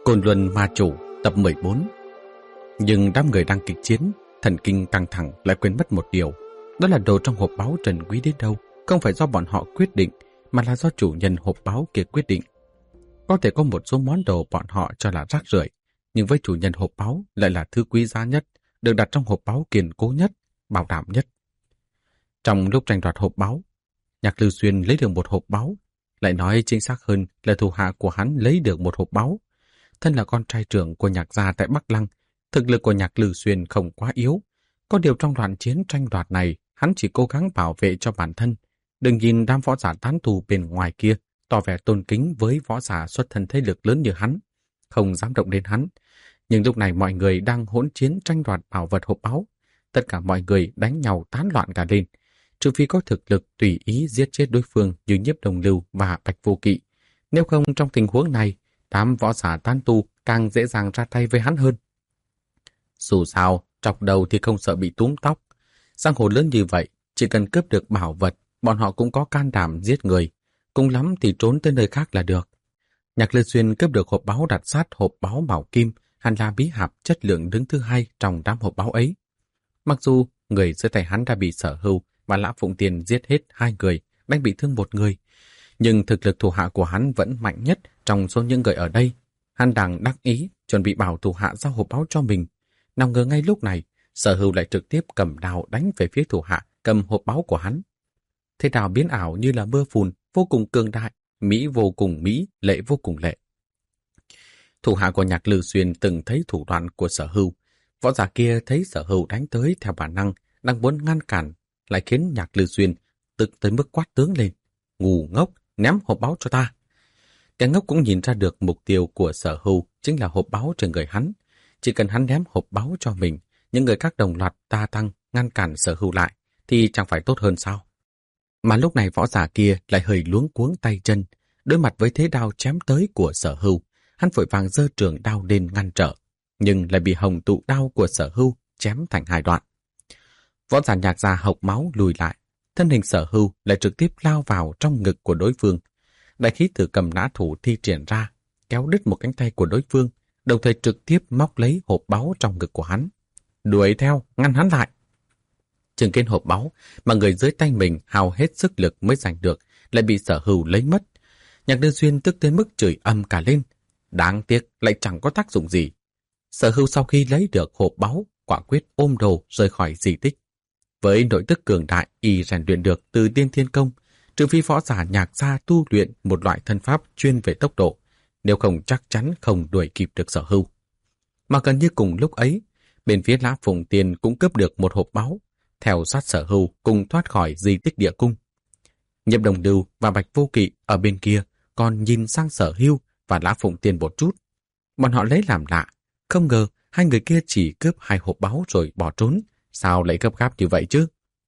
Côn Luân Ma Chủ tập 14. Nhưng đám người đang kịch chiến, thần kinh căng thẳng lại quên mất một điều. Đó là đồ trong hộp báu trân quý đến đâu không phải do bọn họ quyết định, mà là do chủ nhân hộp báu kia quyết định. Có thể có một số món đồ bọn họ cho là rác rưởi, nhưng với chủ nhân hộp báu lại là thứ quý giá nhất, được đặt trong hộp báu kiên cố nhất, bảo đảm nhất. Trong lúc tranh đoạt hộp báu, Nhạc Lư Xuyên lấy được một hộp báu, lại nói chính xác hơn là thủ hạ của hắn lấy được một hộp báu. Thân là con trai trưởng của Nhạc gia tại Bắc Lăng, thực lực của Nhạc Lư Xuyên không quá yếu. Có điều trong đoạn chiến tranh đoạt này, hắn chỉ cố gắng bảo vệ cho bản thân. Đừng nhìn đám võ giả tán tù bên ngoài kia tỏ vẻ tôn kính với võ giả xuất thân thế lực lớn như hắn, không dám động đến hắn. Nhưng lúc này mọi người đang hỗn chiến tranh đoạt bảo vật hộp báu. Tất cả mọi người đánh nhau tán loạn cả lên, trừ phi có thực lực tùy ý giết chết đối phương như Nhiếp Đồng Lưu và Bạch Vô Kỵ. Nếu không, trong tình huống này, đám võ giả tán tu càng dễ dàng ra tay với hắn hơn. Dù sao, chọc đầu thì không sợ bị túm tóc. Giang hồ lớn như vậy, chỉ cần cướp được bảo vật, bọn họ cũng có can đảm giết người. Cùng lắm thì trốn tới nơi khác là được. Nhạc Lư Xuyên cướp được hộp báu đặt sát hộp báu bảo kim, hàn la bí hạp chất lượng đứng thứ hai trong đám hộp báu ấy. Mặc dù người dưới tay hắn đã bị Sở Hưu và Lã Phụng Tiên giết hết 2 người, đánh bị thương 1 người, nhưng thực lực thủ hạ của hắn vẫn mạnh nhất trong số những người ở đây. Hắn đang đắc ý chuẩn bị bảo thủ hạ giao hộp báu cho mình. Nào ngờ ngay lúc này, Sở Hưu lại trực tiếp cầm đao đánh về phía thủ hạ cầm hộp báu của hắn. Thế đao biến ảo như là mưa phùn, vô cùng cường đại, mỹ vô cùng mỹ, lệ vô cùng lệ. Thủ hạ của Nhạc Lư Xuyên từng thấy thủ đoạn của Sở Hưu. Võ giả kia thấy Sở Hưu đánh tới theo bản năng, đang muốn ngăn cản, lại khiến Nhạc Lư Xuyên tức tới mức quát tướng lên: "Ngu ngốc, ném hộp báu cho ta!" Kẻ ngốc cũng nhìn ra được mục tiêu của Sở Hưu chính là hộp báu trên người hắn. Chỉ cần hắn ném hộp báu cho mình, những người khác đồng loạt ta tăng ngăn cản Sở Hưu lại, thì chẳng phải tốt hơn sao? Mà lúc này võ giả kia lại hơi luống cuống tay chân, đối mặt với thế đao chém tới của Sở Hưu, hắn vội vàng giơ trường đao lên ngăn trở, nhưng lại bị hồng tụ đao của Sở Hưu chém thành 2 đoạn. Võ giả Nhạc gia hộc máu lùi lại, thân hình Sở Hưu lại trực tiếp lao vào trong ngực của đối phương. Đại khí tử cầm nã thủ thi triển ra, kéo đứt một cánh tay của đối phương, đồng thời trực tiếp móc lấy hộp báu trong ngực của hắn. Đuổi theo, ngăn hắn lại. Chứng kiến hộp báu mà người dưới tay mình hao hết sức lực mới giành được, lại bị Sở Hưu lấy mất. Nhạc Lư Xuyên tức tới mức chửi ầm cả lên. Đáng tiếc lại chẳng có tác dụng gì. Sở Hưu sau khi lấy được hộp báu, quả quyết ôm đồ rời khỏi di tích. Với nội tức cường đại y rèn luyện được từ Tiên Thiên Công, trừ phi võ giả Nhạc gia tu luyện một loại thân pháp chuyên về tốc độ, nếu không chắc chắn không đuổi kịp được Sở Hưu. Mà gần như cùng lúc ấy, bên phía Lã Phụng Tiên cũng cướp được một hộp báu, theo sát Sở Hưu cùng thoát khỏi di tích địa cung. Nhiếp Đồng Lưu và Bạch Vô Kỵ ở bên kia còn nhìn sang Sở Hưu và Lã Phụng Tiên một chút. Bọn họ lấy làm lạ, không ngờ 2 người kia chỉ cướp 2 hộp báu rồi bỏ trốn, sao lại gấp gáp như vậy chứ?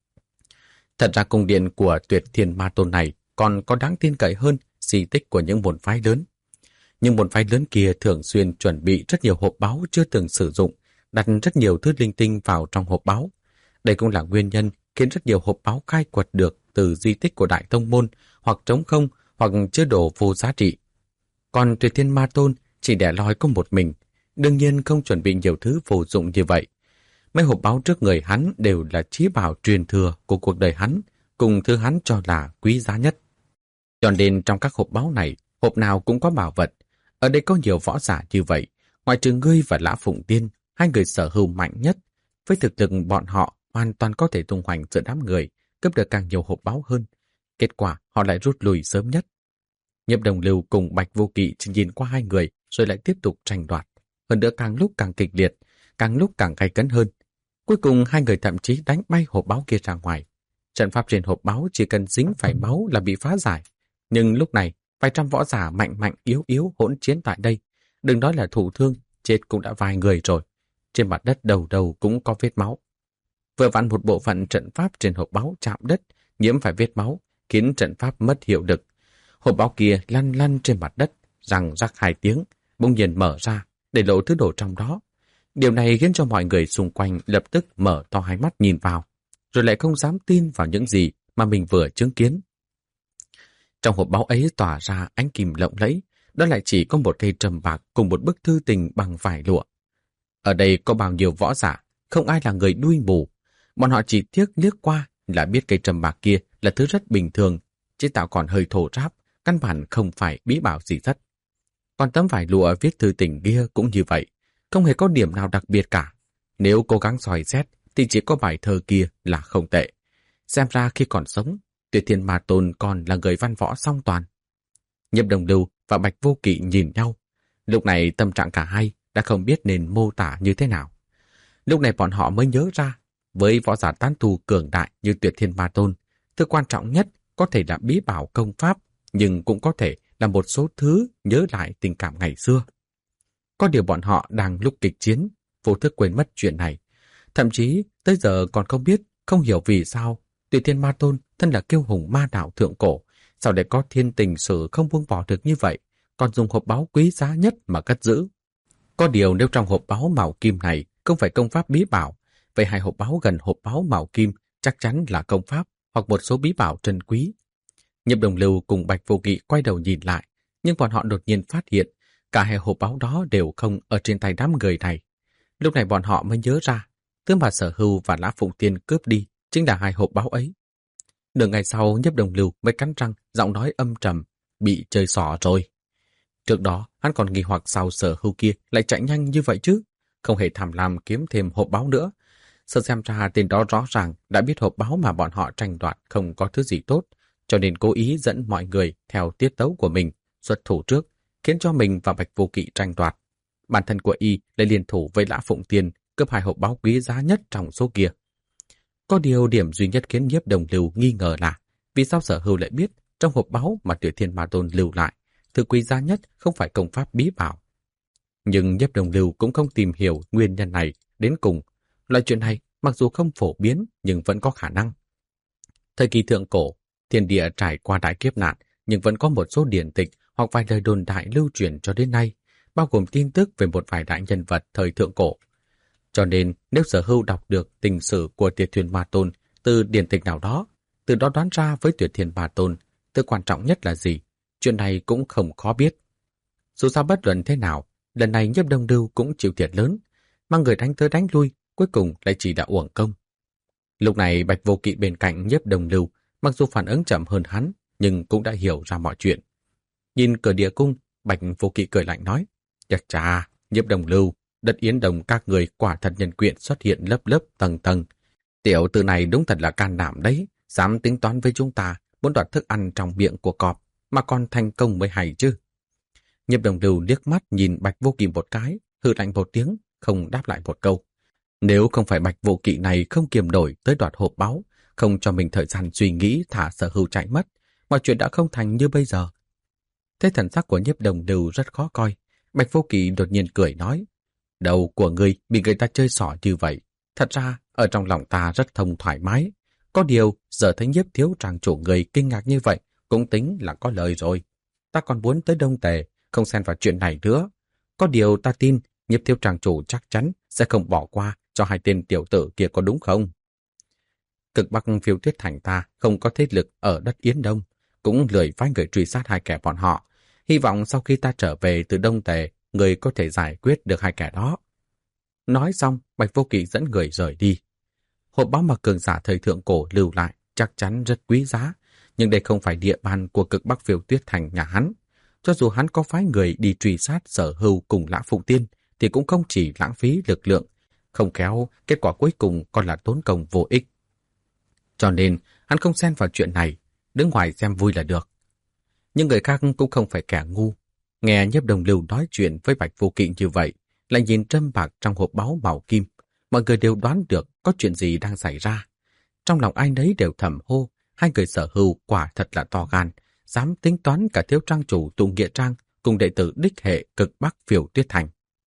Thật ra cung điện của Tuyệt Thiên Ma Tôn này còn có đáng tin cậy hơn di tích của những môn phái lớn. Nhưng môn phái lớn kia thường xuyên chuẩn bị rất nhiều hộp báu chưa từng sử dụng, đặt rất nhiều thứ linh tinh vào trong hộp báu. Đây cũng là nguyên nhân khiến rất nhiều hộp báu khai quật được từ di tích của Đại Tông Môn hoặc trống không hoặc chứa đồ vô giá trị. Còn Tuyệt Thiên Ma Tôn chỉ để loi có một mình, đương nhiên không chuẩn bị nhiều thứ vô dụng như vậy. Mấy hộp báu trước người hắn đều là chí bảo truyền thừa của cuộc đời hắn, cùng thứ hắn cho là quý giá nhất. Cho nên trong các hộp báu này, hộp nào cũng có bảo vật. Ở đây có nhiều võ giả như vậy, ngoại trừ ngươi và Lã Phụng Tiên, 2 người Sở Hưu mạnh nhất. Với thực lực bọn họ hoàn toàn có thể tung hoành giữa đám người, cướp được càng nhiều hộp báu hơn. Kết quả họ lại rút lui sớm nhất. Nhiếp Đồng Lưu cùng Bạch Vô Kỵ chỉ nhìn qua 2 người rồi lại tiếp tục tranh đoạt. Hơn nữa càng lúc càng kịch liệt, càng lúc càng gay cấn hơn. Cuối cùng 2 người thậm chí đánh bay hộp báu kia ra ngoài. Trận pháp trên hộp báu chỉ cần dính phải máu là bị phá giải. Nhưng lúc này, vài trăm võ giả mạnh mạnh yếu yếu hỗn chiến tại đây. Đừng nói là thụ thương, chết cũng đã vài người rồi. Trên mặt đất đầu đầu cũng có vết máu. Vừa vặn một bộ phận trận pháp trên hộp báu chạm đất, nhiễm phải vết máu, khiến trận pháp mất hiệu lực. Hộp báu kia lăn lăn trên mặt đất, răng rắc 2 tiếng, bỗng nhiên mở ra, để lộ thứ đồ trong đó. Điều này khiến cho mọi người xung quanh lập tức mở to hai mắt nhìn vào, rồi lại không dám tin vào những gì mà mình vừa chứng kiến. Trong hộp báu ấy tỏa ra ánh kim lộng lẫy, đó lại chỉ có một cây trầm bạc cùng một bức thư tình bằng vải lụa. Ở đây có bao nhiêu võ giả, không ai là người đuôi mù. Bọn họ chỉ tiếc liếc qua là biết cây trầm bạc kia là thứ rất bình thường, chế tạo còn hơi thô ráp, căn bản không phải bí bảo gì rất. Còn tấm vải lụa viết thư tình kia cũng như vậy, không hề có điểm nào đặc biệt cả. Nếu cố gắng soi xét thì chỉ có bài thơ kia là không tệ. Xem ra khi còn sống, Tuyệt Thiên Ma Tôn còn là người văn võ song toàn. Nhiếp Đồng Lưu và Bạch Vô Kỵ nhìn nhau. Lúc này tâm trạng cả hai đã không biết nên mô tả như thế nào. Lúc này bọn họ mới nhớ ra, với võ giả tán tu cường đại như Tuyệt Thiên Ma Tôn, thứ quan trọng nhất có thể là bí bảo công pháp, nhưng cũng có thể là một số thứ nhớ lại tình cảm ngày xưa. Có điều bọn họ đang lúc kịch chiến, vô thức quên mất chuyện này. Thậm chí tới giờ còn không biết, không hiểu vì sao Tuyệt Thiên Ma Tôn thân là kiêu hùng ma đạo thượng cổ, sao lại có thiên tình sử không buông bỏ được như vậy, còn dùng hộp báu quý giá nhất mà cất giữ. Có điều nếu trong hộp báu màu kim này không phải công pháp bí bảo, vậy hai hộp báu gần hộp báu màu kim chắc chắn là công pháp hoặc một số bí bảo trân quý. Nhiếp Đồng Lưu cùng Bạch Vô Kỵ quay đầu nhìn lại, nhưng bọn họ đột nhiên phát hiện cả hai hộp báu đó đều không ở trên tay đám người này. Lúc này bọn họ mới nhớ ra, thứ mà Sở Hưu và Lã Phụng Tiên cướp đi chính là hai hộp báu ấy. Nửa ngày sau, Nhiếp Đồng Lưu mới cắn răng, giọng nói âm trầm, bị chơi xỏ rồi. Trước đó, hắn còn nghi hoặc sao Sở Hưu kia lại chạy nhanh như vậy chứ, không hề tham lam kiếm thêm hộp báu nữa. Sợ xem ra tên đó rõ ràng đã biết hộp báu mà bọn họ tranh đoạt không có thứ gì tốt, cho nên cố ý dẫn mọi người theo tiết tấu của mình, xuất thủ trước, khiến cho mình và Bạch Vô Kỵ tranh đoạt. Bản thân của y lại liên thủ với Lã Phụng Tiên, cướp hai hộp báu quý giá nhất trong số kia. Có điều điểm duy nhất khiến Nhiếp Đồng Lưu nghi ngờ là vì sao Sở Hưu lại biết trong hộp báu mà Tuyệt Thiên Ma Tôn lưu lại, thứ quý giá nhất không phải công pháp bí bảo. Nhưng Nhiếp Đồng Lưu cũng không tìm hiểu nguyên nhân này đến cùng. Loại chuyện này mặc dù không phổ biến nhưng vẫn có khả năng. Thời kỳ thượng cổ, thiên địa trải qua đại kiếp nạn, nhưng vẫn có một số điển tịch hoặc vài lời đồn đại lưu truyền cho đến nay, bao gồm tin tức về một vài đại nhân vật thời thượng cổ. Cho nên nếu Sở Hưu đọc được tình sử của Tuyệt Thiên Ma Tôn từ điển tịch nào đó, từ đó đoán ra với Tuyệt Thiên Ma Tôn, thứ quan trọng nhất là gì, chuyện này cũng không khó biết. Dù sao bất luận thế nào, lần này Nhiếp Đồng Lưu cũng chịu thiệt lớn, mang người đánh tới đánh lui, cuối cùng lại chỉ đã uổng công. Lúc này Bạch Vô Kỵ bên cạnh Nhiếp Đồng Lưu, mặc dù phản ứng chậm hơn hắn, nhưng cũng đã hiểu ra mọi chuyện. Nhìn cửa địa cung, Bạch Vô Kỵ cười lạnh nói, chà, Nhiếp Đồng Lưu, đất Yến Đồng các người quả thật nhân quyện xuất hiện lớp lớp tầng tầng. Tiểu tử này đúng thật là can đảm đấy, dám tính toán với chúng ta, muốn đoạt thức ăn trong miệng của cọp, mà còn thành công mới hay chứ. Nhiếp Đồng Lưu liếc mắt nhìn Bạch Vô Kỵ một cái, hừ lạnh một tiếng, không đáp lại một câu. Nếu không phải Bạch Vô Kỵ này không kiềm nổi tới đoạt hộp báu, không cho mình thời gian suy nghĩ thả Sở Hưu chạy mất, mọi chuyện đã không thành như bây giờ. Thế thần sắc của Nhiếp Đồng Lưu rất khó coi. Bạch Vô Kỵ đột nhiên cười nói, đầu của ngươi bị người ta chơi xỏ như vậy. Thật ra, ở trong lòng ta rất thông thoải mái. Có điều, giờ thấy Nhiếp thiếu tràng chủ người kinh ngạc như vậy, cũng tính là có lời rồi. Ta còn muốn tới Đông Tề, không xen vào chuyện này nữa. Có điều ta tin, Nhiếp thiếu tràng chủ chắc chắn sẽ không bỏ qua cho hai tên tiểu tử kia, có đúng không? Cực Bắc Phiêu Tuyết Thành ta không có thế lực ở đất Yến Đông, cũng lười phái người truy sát hai kẻ bọn họ. Hy vọng sau khi ta trở về từ Đông Tề, người có thể giải quyết được hai kẻ đó. Nói xong, Bạch Vô Kỵ dẫn người rời đi. Hộp báu mà cường giả thời thượng cổ lưu lại chắc chắn rất quý giá, nhưng đây không phải địa bàn của Cực Bắc Phiêu Tuyết Thành nhà hắn. Cho dù hắn có phái người đi truy sát Sở Hưu cùng Lã Phụng Tiên, thì cũng không chỉ lãng phí lực lượng, không khéo kết quả cuối cùng còn là tốn công vô ích. Cho nên hắn không xen vào chuyện này, đứng ngoài xem vui là được. Nhưng người khác cũng không phải kẻ ngu. Nghe Nhiếp Đồng Lưu nói chuyện với Bạch Vô Kỵ như vậy, lại nhìn trâm bạc trong hộp báu màu kim, mọi người đều đoán được có chuyện gì đang xảy ra. Trong lòng ai nấy đều thầm hô, hai người Sở Hưu quả thật là to gan, dám tính toán cả thiếu trang chủ Tụ Nghĩa Trang cùng đệ tử đích hệ Cực Bắc Phiêu Tuyết Thành.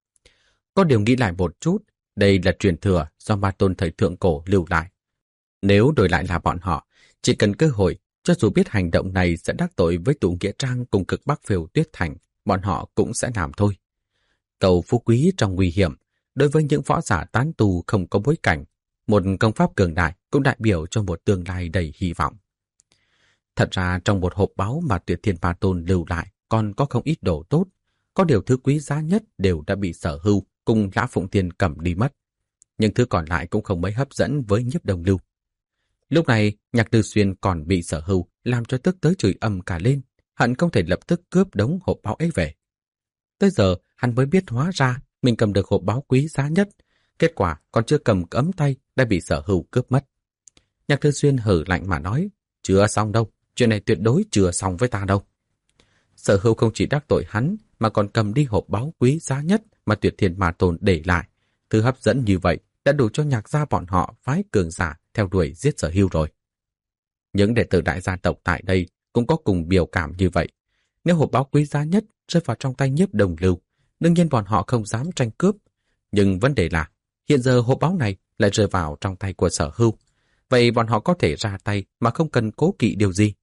Có điều nghĩ lại một chút, đây là truyền thừa do Ma Tôn thời thượng cổ lưu lại. Nếu đổi lại là bọn họ, chỉ cần cơ hội, cho dù biết hành động này sẽ đắc tội với Tụ Nghĩa Trang cùng Cực Bắc Phiêu Tuyết Thành, bọn họ cũng sẽ làm thôi. Cầu phú quý trong nguy hiểm, đối với những võ giả tán tu không có bối cảnh, một công pháp cường đại cũng đại biểu cho một tương lai đầy hy vọng. Thật ra trong một hộp báu mà Tuyệt Thiên Ma Tôn lưu lại còn có không ít đồ tốt. Có điều thứ quý giá nhất đều đã bị Sở Hưu cùng Lã Phụng Tiên cầm đi mất. Nhưng thứ còn lại cũng không mấy hấp dẫn với Nhiếp Đông Lưu. Lúc này, Nhạc Tư Xuyên còn bị Sở Hưu làm cho tức tới chửi ầm cả lên, hận không thể lập tức cướp đống hộp báu ấy về. Tới giờ, hắn mới biết hóa ra mình cầm được hộp báu quý giá nhất, kết quả còn chưa cầm ấm tay đã bị Sở Hưu cướp mất. Nhạc Tư Xuyên hử lạnh mà nói, chưa xong đâu, chuyện này tuyệt đối chưa xong với ta đâu. Sở Hưu không chỉ đắc tội hắn mà còn cầm đi hộp báu quý giá nhất mà Tuyệt Thiên Ma Tôn để lại. Thứ hấp dẫn như vậy đã đủ cho Nhạc gia bọn họ phái cường giả theo đuổi giết Sở Hưu rồi. Những đệ tử đại gia tộc tại đây cũng có cùng biểu cảm như vậy. Nếu hộp báu quý giá nhất rơi vào trong tay Nhiếp Đông Lưu, đương nhiên bọn họ không dám tranh cướp. Nhưng vấn đề là, hiện giờ hộp báu này lại rơi vào trong tay của Sở Hưu. Vậy bọn họ có thể ra tay mà không cần cố kỵ điều gì?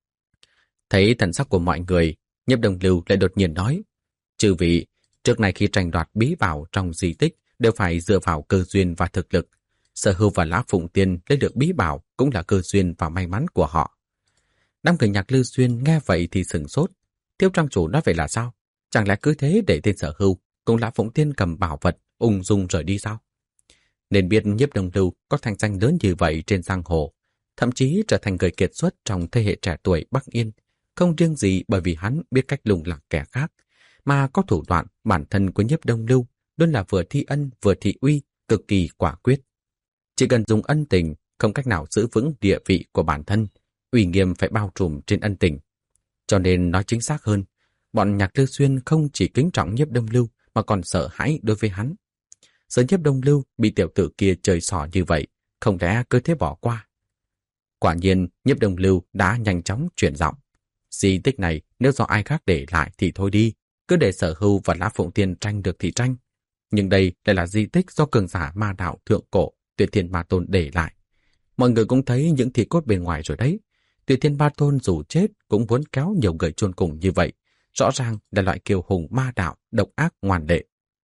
Thấy thần sắc của mọi người, Nhiếp Đông Lưu lại đột nhiên nói, chư vị, trước này khi tranh đoạt bí bảo trong di tích đều phải dựa vào cơ duyên và thực lực. Sở Hưu và Lã Phụng Tiên lấy được bí bảo cũng là cơ duyên và may mắn của họ. Đám người Nhạc Lư Xuyên nghe vậy thì sửng sốt. Thiếu trang chủ nói vậy là sao? Chẳng lẽ cứ thế để tên Sở Hưu cùng Lã Phụng Tiên cầm bảo vật ung dung rời đi sao? Nên biết Nhiếp Đông Lưu có thành danh lớn như vậy trên giang hồ, thậm chí trở thành người kiệt xuất trong thế hệ trẻ tuổi Bắc Yên, không riêng gì bởi vì hắn biết cách lùng lạc kẻ khác, mà có thủ đoạn bản thân của Nhiếp Đông Lưu luôn là vừa thi ân vừa thị uy, cực kỳ quả quyết. Chỉ cần dùng ân tình, không cách nào giữ vững địa vị của bản thân, uy nghiêm phải bao trùm trên ân tình. Cho nên nói chính xác hơn, bọn Nhạc Lư Xuyên không chỉ kính trọng Nhiếp Đông Lưu mà còn sợ hãi đối với hắn. Giờ Nhiếp Đông Lưu bị tiểu tử kia chơi xỏ như vậy, không lẽ cứ thế bỏ qua? Quả nhiên, Nhiếp Đông Lưu đã nhanh chóng chuyển giọng. Di tích này nếu do ai khác để lại thì thôi đi, cứ để Sở Hưu và Lã Phụng Tiên tranh được thì tranh. Nhưng đây lại là di tích do cường giả ma đạo thượng cổ Tuyệt Thiên Ma Tôn để lại. Mọi người cũng thấy những thi cốt bên ngoài rồi đấy. Tuyệt Thiên Ma Tôn dù chết cũng muốn kéo nhiều người chôn cùng như vậy. Rõ ràng là loại kiêu hùng ma đạo, độc ác ngoan lệ.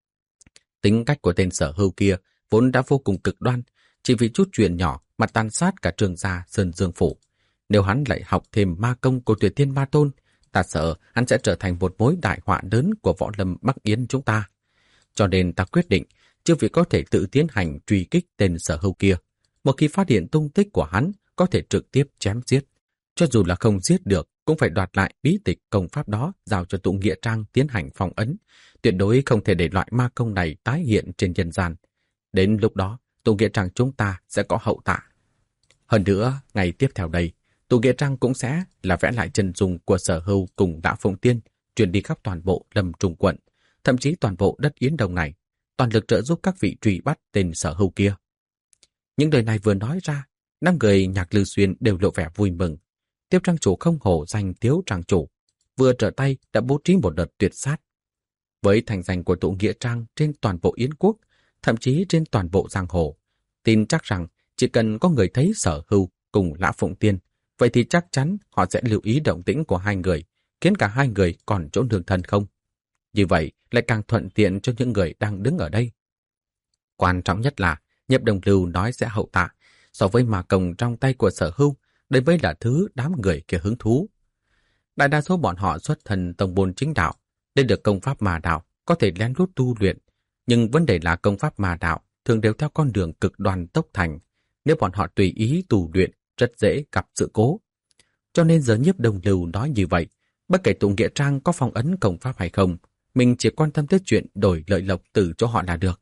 Tính cách của tên Sở Hưu kia vốn đã vô cùng cực đoan, chỉ vì chút chuyện nhỏ mà tàn sát cả Trường gia Sơn Dương Phủ. Nếu hắn lại học thêm ma công của Tuyệt Thiên Ma Tôn, ta sợ hắn sẽ trở thành một mối đại họa lớn của võ lâm Bắc Yến chúng ta. Cho nên ta quyết định, chư vị có thể tự tiến hành truy kích tên Sở Hưu kia. Một khi phát hiện tung tích của hắn, có thể trực tiếp chém giết. Cho dù là không giết được, cũng phải đoạt lại bí tịch công pháp đó, giao cho tụ nghĩa trang tiến hành phong ấn. Tuyệt đối không thể để loại ma công này tái hiện trên nhân gian. Đến lúc đó, tụ nghĩa trang chúng ta sẽ có hậu tạ. Hơn nữa, ngày tiếp theo đây, tụ nghĩa trang cũng sẽ là vẽ lại chân dung của Sở Hưu cùng Lã Phụng Tiên, truyền đi khắp toàn bộ Lâm Trung quận, thậm chí toàn bộ đất Yến Đông này, toàn lực trợ giúp các vị truy bắt tên Sở Hưu kia. Những lời này vừa nói ra, năm người Nhạc Lư Xuyên đều lộ vẻ vui mừng. Tiêu trang chủ không hổ danh Tiếu trang chủ, vừa trở tay đã bố trí một đợt tuyệt sát. Với thành danh của tụ nghĩa trang trên toàn bộ Yến quốc, thậm chí trên toàn bộ giang hồ, tin chắc rằng chỉ cần có người thấy Sở Hưu cùng Lã Phụng Tiên, vậy thì chắc chắn họ sẽ lưu ý động tĩnh của hai người, khiến cả hai người còn chỗ nương thân không. Như vậy lại càng thuận tiện cho những người đang đứng ở đây. Quan trọng nhất là Nhiếp Đông Lưu nói sẽ hậu tạ, so với ma công trong tay của Sở Hưu, đây mới là thứ đám người kia hứng thú. Đại đa số bọn họ xuất thân tông môn chính đạo, nên được công pháp ma đạo, có thể lén lút tu luyện, nhưng vấn đề là công pháp ma đạo thường đều theo con đường cực đoan tốc thành, nếu bọn họ tùy ý tu luyện rất dễ gặp sự cố. Cho nên giờ Nhiếp Đông Lưu nói như vậy, bất kể tụ nghĩa trang có phong ấn công pháp hay không, mình chỉ quan tâm tới chuyện đổi lợi lộc từ chỗ họ là được.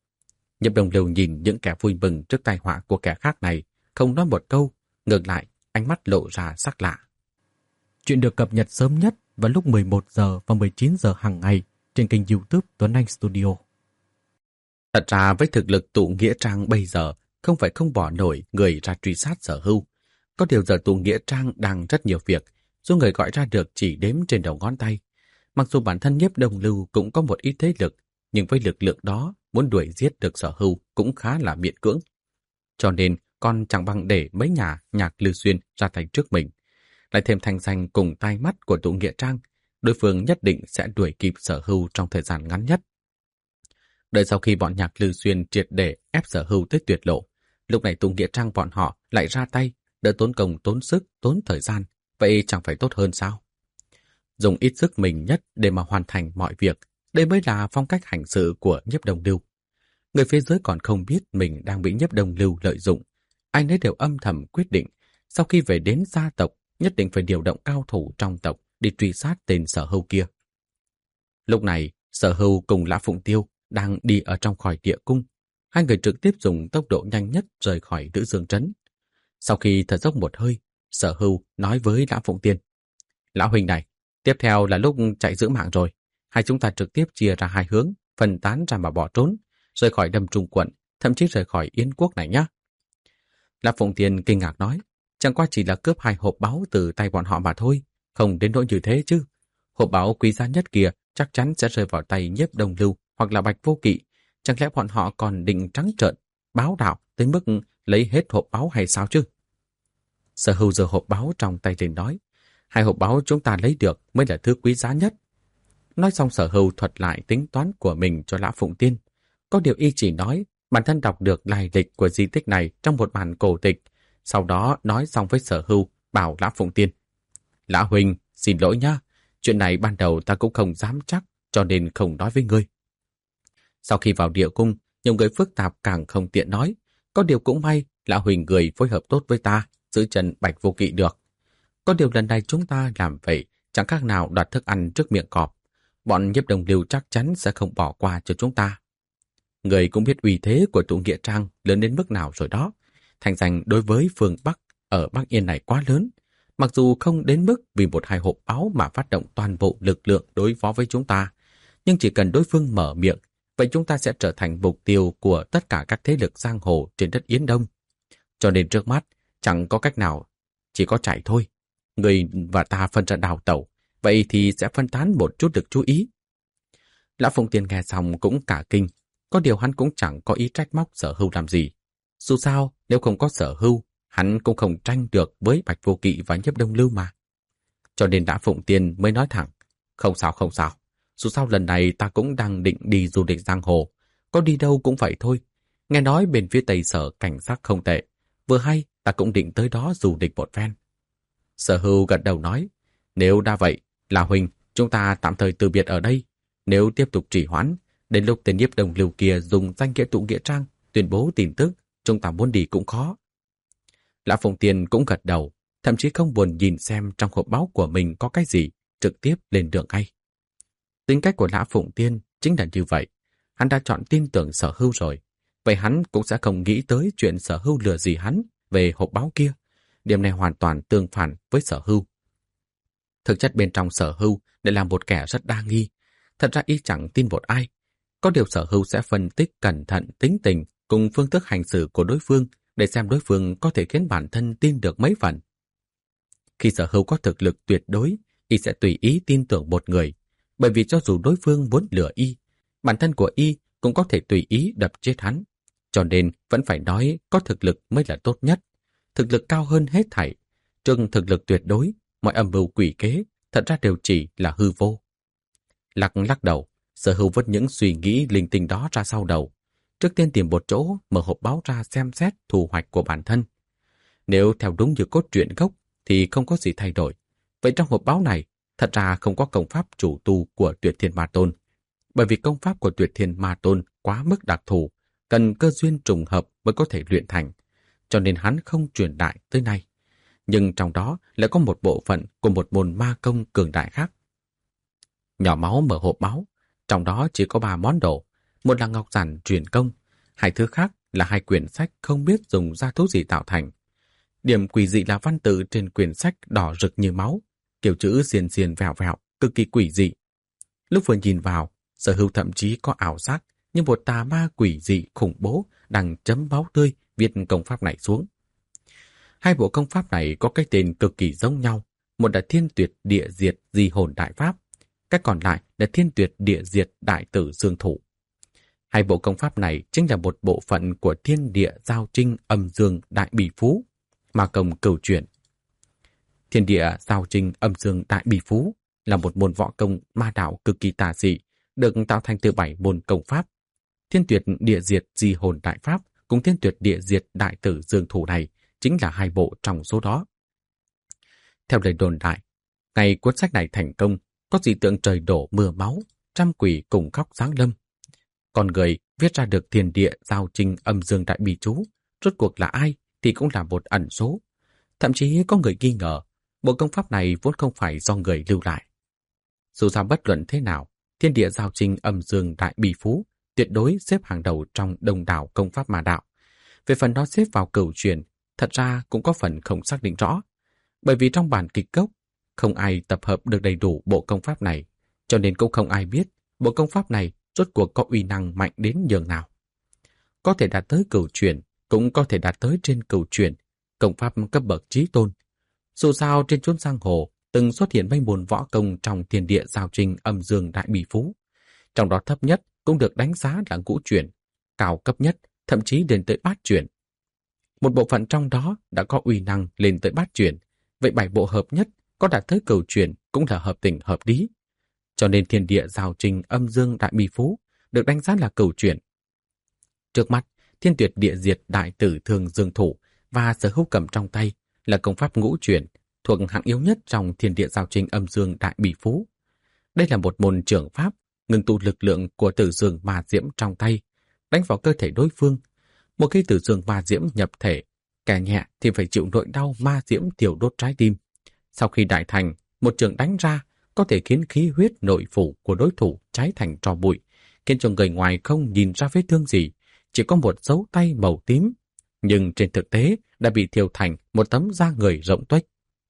Nhiếp Đông Lưu nhìn những kẻ vui mừng trước tai họa của kẻ khác này, không nói một câu, ngược lại ánh mắt lộ ra sắc lạ. Chuyện được cập nhật sớm nhất vào lúc 11 giờ và 19 giờ hàng ngày trên kênh YouTube Tuấn Anh Studio. Thật ra với thực lực tụ nghĩa trang bây giờ, không phải không bỏ nổi người ra truy sát Sở Hưu. Có điều giờ tụ nghĩa trang đang rất nhiều việc, số người gọi ra được chỉ đếm trên đầu ngón tay. Mặc dù bản thân Nhiếp Đông Lưu cũng có một ít thế lực, nhưng với lực lượng đó, muốn đuổi giết được Sở Hưu cũng khá là miễn cưỡng. Cho nên, còn chẳng bằng để mấy nhà Nhạc Lư Xuyên ra thành trước mình. Lại thêm thành danh cùng tai mắt của tụ nghĩa trang, đối phương nhất định sẽ đuổi kịp Sở Hưu trong thời gian ngắn nhất. Đợi sau khi bọn Nhạc Lư Xuyên triệt để ép Sở Hưu tới tuyệt lộ, lúc này tụ nghĩa trang bọn họ lại ra tay, đỡ tốn công tốn sức, tốn thời gian, vậy chẳng phải tốt hơn sao? dùng ít sức mình nhất để mà hoàn thành mọi việc. Đây mới là phong cách hành sự của Nhiếp Đông Lưu. Người phía dưới còn không biết mình đang bị Nhiếp Đông Lưu lợi dụng. Ai nấy đều âm thầm quyết định, sau khi về đến gia tộc, nhất định phải điều động cao thủ trong tộc đi truy sát tên Sở Hưu kia. Lúc này, Sở Hưu cùng Lã Phụng Tiêu đang đi ở trong khỏi địa cung. Hai người trực tiếp dùng tốc độ nhanh nhất rời khỏi Lữ Dương Trấn. Sau khi thở dốc một hơi, Sở Hưu nói với Lã Phụng Tiên: Lão huynh này, tiếp theo là lúc chạy giữ mạng rồi. Hai chúng ta trực tiếp chia ra hai hướng, phân tán ra mà bỏ trốn, rời khỏi Đâm Trung quận, thậm chí rời khỏi Yến quốc này nhé. Lã Phụng Tiên kinh ngạc nói: chẳng qua chỉ là cướp hai hộp báu từ tay bọn họ mà thôi, không đến nỗi như thế chứ. Hộp báu quý giá nhất kia chắc chắn sẽ rơi vào tay Nhiếp Đông Lưu hoặc là Bạch Vô Kỵ. Chẳng lẽ bọn họ còn định trắng trợn báo đạo tới mức lấy hết hộp báu hay sao chứ? Sở Hưu giơ hộp báu trong tay lên nói: hai hộp báu chúng ta lấy được mới là thứ quý giá nhất. Nói xong, Sở Hưu thuật lại tính toán của mình cho Lã Phụng Tiên. Có điều y chỉ nói bản thân đọc được lai lịch của di tích này trong một bản cổ tịch, sau đó nói xong với Sở Hưu, bảo Lã Phụng Tiên: Lã huynh, xin lỗi nhá, chuyện này ban đầu ta cũng không dám chắc, cho nên không nói với ngươi. Sau khi vào địa cung, nhiều người phức tạp càng không tiện nói. Có điều cũng may, Lã huynh người phối hợp tốt với ta, giữ chân Bạch Vô Kỵ được. Có điều lần này chúng ta làm vậy chẳng khác nào đoạt thức ăn trước miệng cọp. Bọn Nhiếp Đông Lưu chắc chắn sẽ không bỏ qua cho chúng ta. Người cũng biết uy thế của tụ Nghĩa Trang lớn đến mức nào rồi đó. Thành danh đối với phương Bắc ở Bắc Yên này quá lớn. Mặc dù không đến mức vì một hai hộp báu mà phát động toàn bộ lực lượng đối phó với chúng ta, nhưng chỉ cần đối phương mở miệng, vậy chúng ta sẽ trở thành mục tiêu của tất cả các thế lực giang hồ trên đất Yến Đông. Cho nên trước mắt, chẳng có cách nào, chỉ có chạy thôi. Người và ta phân ra đào tẩu, vậy thì sẽ phân tán một chút được chú ý. Lã Phụng Tiên nghe xong cũng cả kinh, có điều hắn cũng chẳng có ý trách móc Sở Hưu làm gì. Dù sao, nếu không có Sở Hưu, hắn cũng không tranh được với Bạch Vô Kỵ và Nhiếp Đông Lưu mà. Cho nên Lã Phụng Tiên mới nói thẳng: không sao không sao, dù sao lần này ta cũng đang định đi du lịch giang hồ, có đi đâu cũng vậy thôi. Nghe nói bên phía Tây Sở cảnh sát không tệ, vừa hay ta cũng định tới đó du lịch một phen. Sở Hưu gật đầu nói: nếu đã vậy, là huynh, chúng ta tạm thời từ biệt ở đây. Nếu tiếp tục trì hoãn, đến lúc tên Nhiếp Đông Lưu kia dùng danh nghĩa tụ Nghĩa Trang tuyên bố tin tức, chúng ta muốn đi cũng khó. Lã Phụng Tiên cũng gật đầu, thậm chí không buồn nhìn xem trong hộp báu của mình có cái gì, trực tiếp lên đường ngay. Tính cách của Lã Phụng Tiên chính là như vậy. Hắn đã chọn tin tưởng Sở Hưu rồi, vậy hắn cũng sẽ không nghĩ tới chuyện Sở Hưu lừa gì hắn về hộp báu kia. Điểm này hoàn toàn tương phản với Sở Hưu. Thực chất bên trong Sở Hưu lại là một kẻ rất đa nghi. Thật ra y chẳng tin một ai. Có điều Sở Hưu sẽ phân tích cẩn thận tính tình cùng phương thức hành xử của đối phương để xem đối phương có thể khiến bản thân tin được mấy phần. Khi Sở Hưu có thực lực tuyệt đối, y sẽ tùy ý tin tưởng một người, bởi vì cho dù đối phương muốn lừa y, bản thân của y cũng có thể tùy ý đập chết hắn. Cho nên vẫn phải nói có thực lực mới là tốt nhất. Thực lực cao hơn hết thảy. Trừng thực lực tuyệt đối, mọi âm mưu quỷ kế thật ra đều chỉ là hư vô. Lắc đầu, Sở Hưu vứt những suy nghĩ linh tinh đó ra sau đầu. Trước tiên tìm một chỗ mở hộp báo ra xem xét thu hoạch của bản thân. Nếu theo đúng như cốt truyện gốc thì không có gì thay đổi. Vậy trong hộp báo này thật ra không có công pháp chủ tu của Tuyệt Thiên Ma Tôn. Bởi vì công pháp của Tuyệt Thiên Ma Tôn quá mức đặc thù, cần cơ duyên trùng hợp mới có thể luyện thành, cho nên hắn không truyền đại tới nay. Nhưng trong đó lại có một bộ phận của một môn ma công cường đại khác. Nhỏ máu mở hộp báo, trong đó chỉ có 3 món đồ, một là ngọc giản truyền công, hai thứ khác là 2 quyển sách không biết dùng ra thuốc gì tạo thành. Điểm quỷ dị là văn tự trên quyển sách đỏ rực như máu, kiểu chữ xiên xiên vẹo vẹo, cực kỳ quỷ dị. Lúc vừa nhìn vào, Sở Hưu thậm chí có ảo giác như một tà ma quỷ dị khủng bố đang chấm máu tươi viết công pháp này xuống. 2 bộ công pháp này có cái tên cực kỳ giống nhau, một là Thiên Tuyệt Địa Diệt Di Hồn Đại Pháp, cái còn lại là Thiên Tuyệt Địa Diệt Đại Tử Dương Thủ. 2 bộ công pháp này chính là một bộ phận của Thiên Địa Giao Trinh Âm Dương Đại Bỉ Phú, ma công cửu chuyển. Thiên Địa Giao Trinh Âm Dương Đại Bỉ Phú là một môn võ công ma đạo cực kỳ tà dị, được tạo thành từ 7 môn công pháp. Thiên Tuyệt Địa Diệt Di Hồn Đại Pháp cùng Thiên Tuyệt Địa Diệt Đại Tử Dương Thủ này chính là 2 bộ trong số đó. Theo lời đồn đại, Ngày cuốn sách này thành công, có dị tượng trời đổ mưa máu, trăm quỷ cùng khóc giáng lâm. Con người viết ra được thiên địa giao trinh âm dương đại bi chú, rốt cuộc là ai thì cũng là một ẩn số. Thậm chí có người nghi ngờ, bộ công pháp này vốn không phải do người lưu lại. Dù sao bất luận thế nào, thiên địa giao trinh âm dương đại bi phú tuyệt đối xếp hàng đầu trong đông đảo công pháp ma đạo. Về phần nó xếp vào cửu truyền, thật ra cũng có phần không xác định rõ. Bởi vì trong bản kịch gốc, không ai tập hợp được đầy đủ bộ công pháp này, cho nên cũng không ai biết bộ công pháp này rốt cuộc có uy năng mạnh đến nhường nào. Có thể đạt tới cửu truyền, cũng có thể đạt tới trên cửu truyền, công pháp cấp bậc chí tôn. Dù sao trên chốn giang hồ từng xuất hiện mấy môn võ công trong thiên địa giao trinh âm dương đại bỉ phú. Trong đó thấp nhất cũng được đánh giá là ngũ truyền, cao cấp nhất thậm chí lên tới bát truyền. Một bộ phận trong đó đã có uy năng lên tới bát truyền, vậy 7 bộ hợp nhất có đạt tới cửu truyền cũng là hợp tình hợp lý. Cho nên thiên địa giao trinh âm dương đại bỉ phú được đánh giá là cửu truyền. Trước mắt, thiên tuyệt địa diệt đại tử thương dương thủ và sở hữu cầm trong tay là công pháp ngũ truyền, thuộc hạng yếu nhất trong thiên địa giao trinh âm dương đại bỉ phú. Đây là một môn trưởng pháp, ngừng tụ lực lượng của tử dương ma diễm trong tay, đánh vào cơ thể đối phương. Một khi tử dương ma diễm nhập thể, kẻ nhẹ thì phải chịu nỗi đau ma diễm thiêu đốt trái tim. Sau khi đại thành, một trường đánh ra có thể khiến khí huyết nội phủ của đối thủ cháy thành tro bụi, khiến cho người ngoài không nhìn ra vết thương gì, chỉ có một dấu tay màu tím, nhưng trên thực tế đã bị thiêu thành một tấm da người rộng tuếch.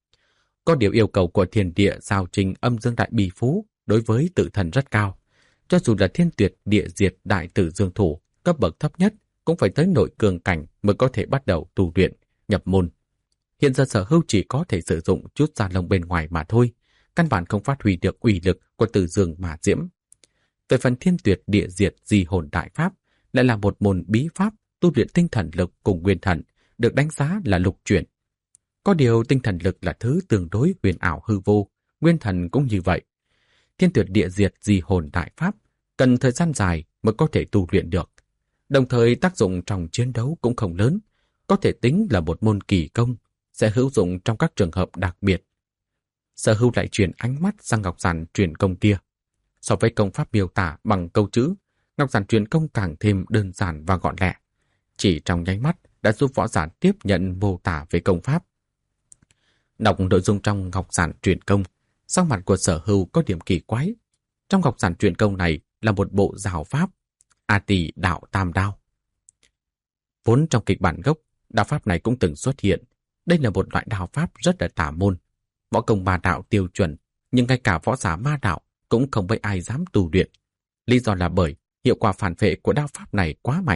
Có điều yêu cầu của thiên địa giao trinh âm dương đại bỉ phú đối với tự thần rất cao. Cho dù là thiên tuyệt địa diệt đại tử dương thủ, cấp bậc thấp nhất cũng phải tới nội cường cảnh mới có thể bắt đầu tu luyện, nhập môn. Hiện giờ Sở Hưu chỉ có thể sử dụng chút da lông bên ngoài mà thôi, căn bản không phát huy được uy lực của tử dương ma diễm. Về phần thiên tuyệt địa diệt di hồn đại pháp, lại là một môn bí pháp tu luyện tinh thần lực cùng nguyên thần, được đánh giá là lục chuyển. Có điều tinh thần lực là thứ tương đối huyền ảo hư vô, nguyên thần cũng như vậy. Thiên tuyệt địa diệt di hồn đại pháp cần thời gian dài mới có thể tu luyện được. Đồng thời tác dụng trong chiến đấu cũng không lớn, có thể tính là một môn kỳ công, sẽ hữu dụng trong các trường hợp đặc biệt. Sở Hưu lại chuyển ánh mắt sang ngọc giản truyền công kia. So với công pháp miêu tả bằng câu chữ, ngọc giản truyền công càng thêm đơn giản và gọn lẹ. Chỉ trong nháy mắt đã giúp võ giả tiếp nhận mô tả về công pháp. Đọc nội dung trong ngọc giản truyền công, sắc mặt của Sở Hưu có điểm kỳ quái. Trong ngọc giản truyền công này là một bộ giáo pháp, A Tỳ đạo tam đao. Vốn trong kịch bản gốc, đạo pháp này cũng từng xuất hiện. Đây là một loại đạo pháp rất là tà môn. Võ công ma đạo tiêu chuẩn, nhưng ngay cả võ giả ma đạo cũng không mấy ai dám tu luyện. Lý do là bởi hiệu quả phản vệ của đạo pháp này quá mạnh.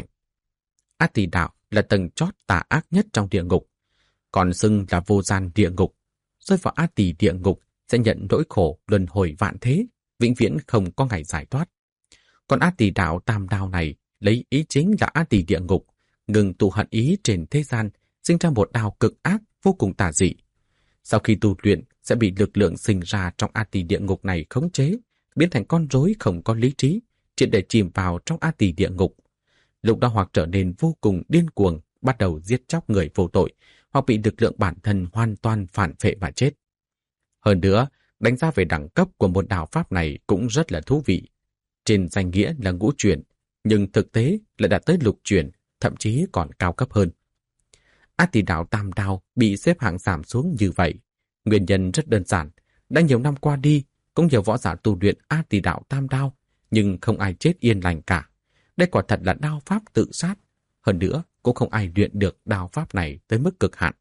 A Tỳ đạo là tầng chót tà ác nhất trong địa ngục, còn xưng là vô gian địa ngục. Rơi vào A Tỳ địa ngục sẽ nhận nỗi khổ luân hồi vạn thế, vĩnh viễn không có ngày giải thoát. Còn A Tỳ đạo tam đao này lấy ý chính là A Tỳ địa ngục, ngừng tụ hận ý trên thế gian, sinh ra một đao cực ác vô cùng tà dị. Sau khi tu luyện sẽ bị lực lượng sinh ra trong A Tỳ địa ngục này khống chế, biến thành con rối không có lý trí, triệt để chìm vào trong A Tỳ địa ngục. Lúc đó hoặc trở nên vô cùng điên cuồng, bắt đầu giết chóc người vô tội, hoặc bị lực lượng bản thân hoàn toàn phản phệ mà chết. Hơn nữa, đánh giá về đẳng cấp của một đạo pháp này cũng rất là thú vị. Trên danh nghĩa là ngũ truyền, nhưng thực tế lại đạt tới lục truyền, thậm chí còn cao cấp hơn. A Tỳ đạo tam đao bị xếp hạng giảm xuống như vậy. Nguyên nhân rất đơn giản, đã nhiều năm qua đi, cũng nhiều võ giả tu luyện A Tỳ đạo tam đao, nhưng không ai chết yên lành cả. Đây quả thật là đao pháp tự sát. Hơn nữa, cũng không ai luyện được đao pháp này tới mức cực hạn.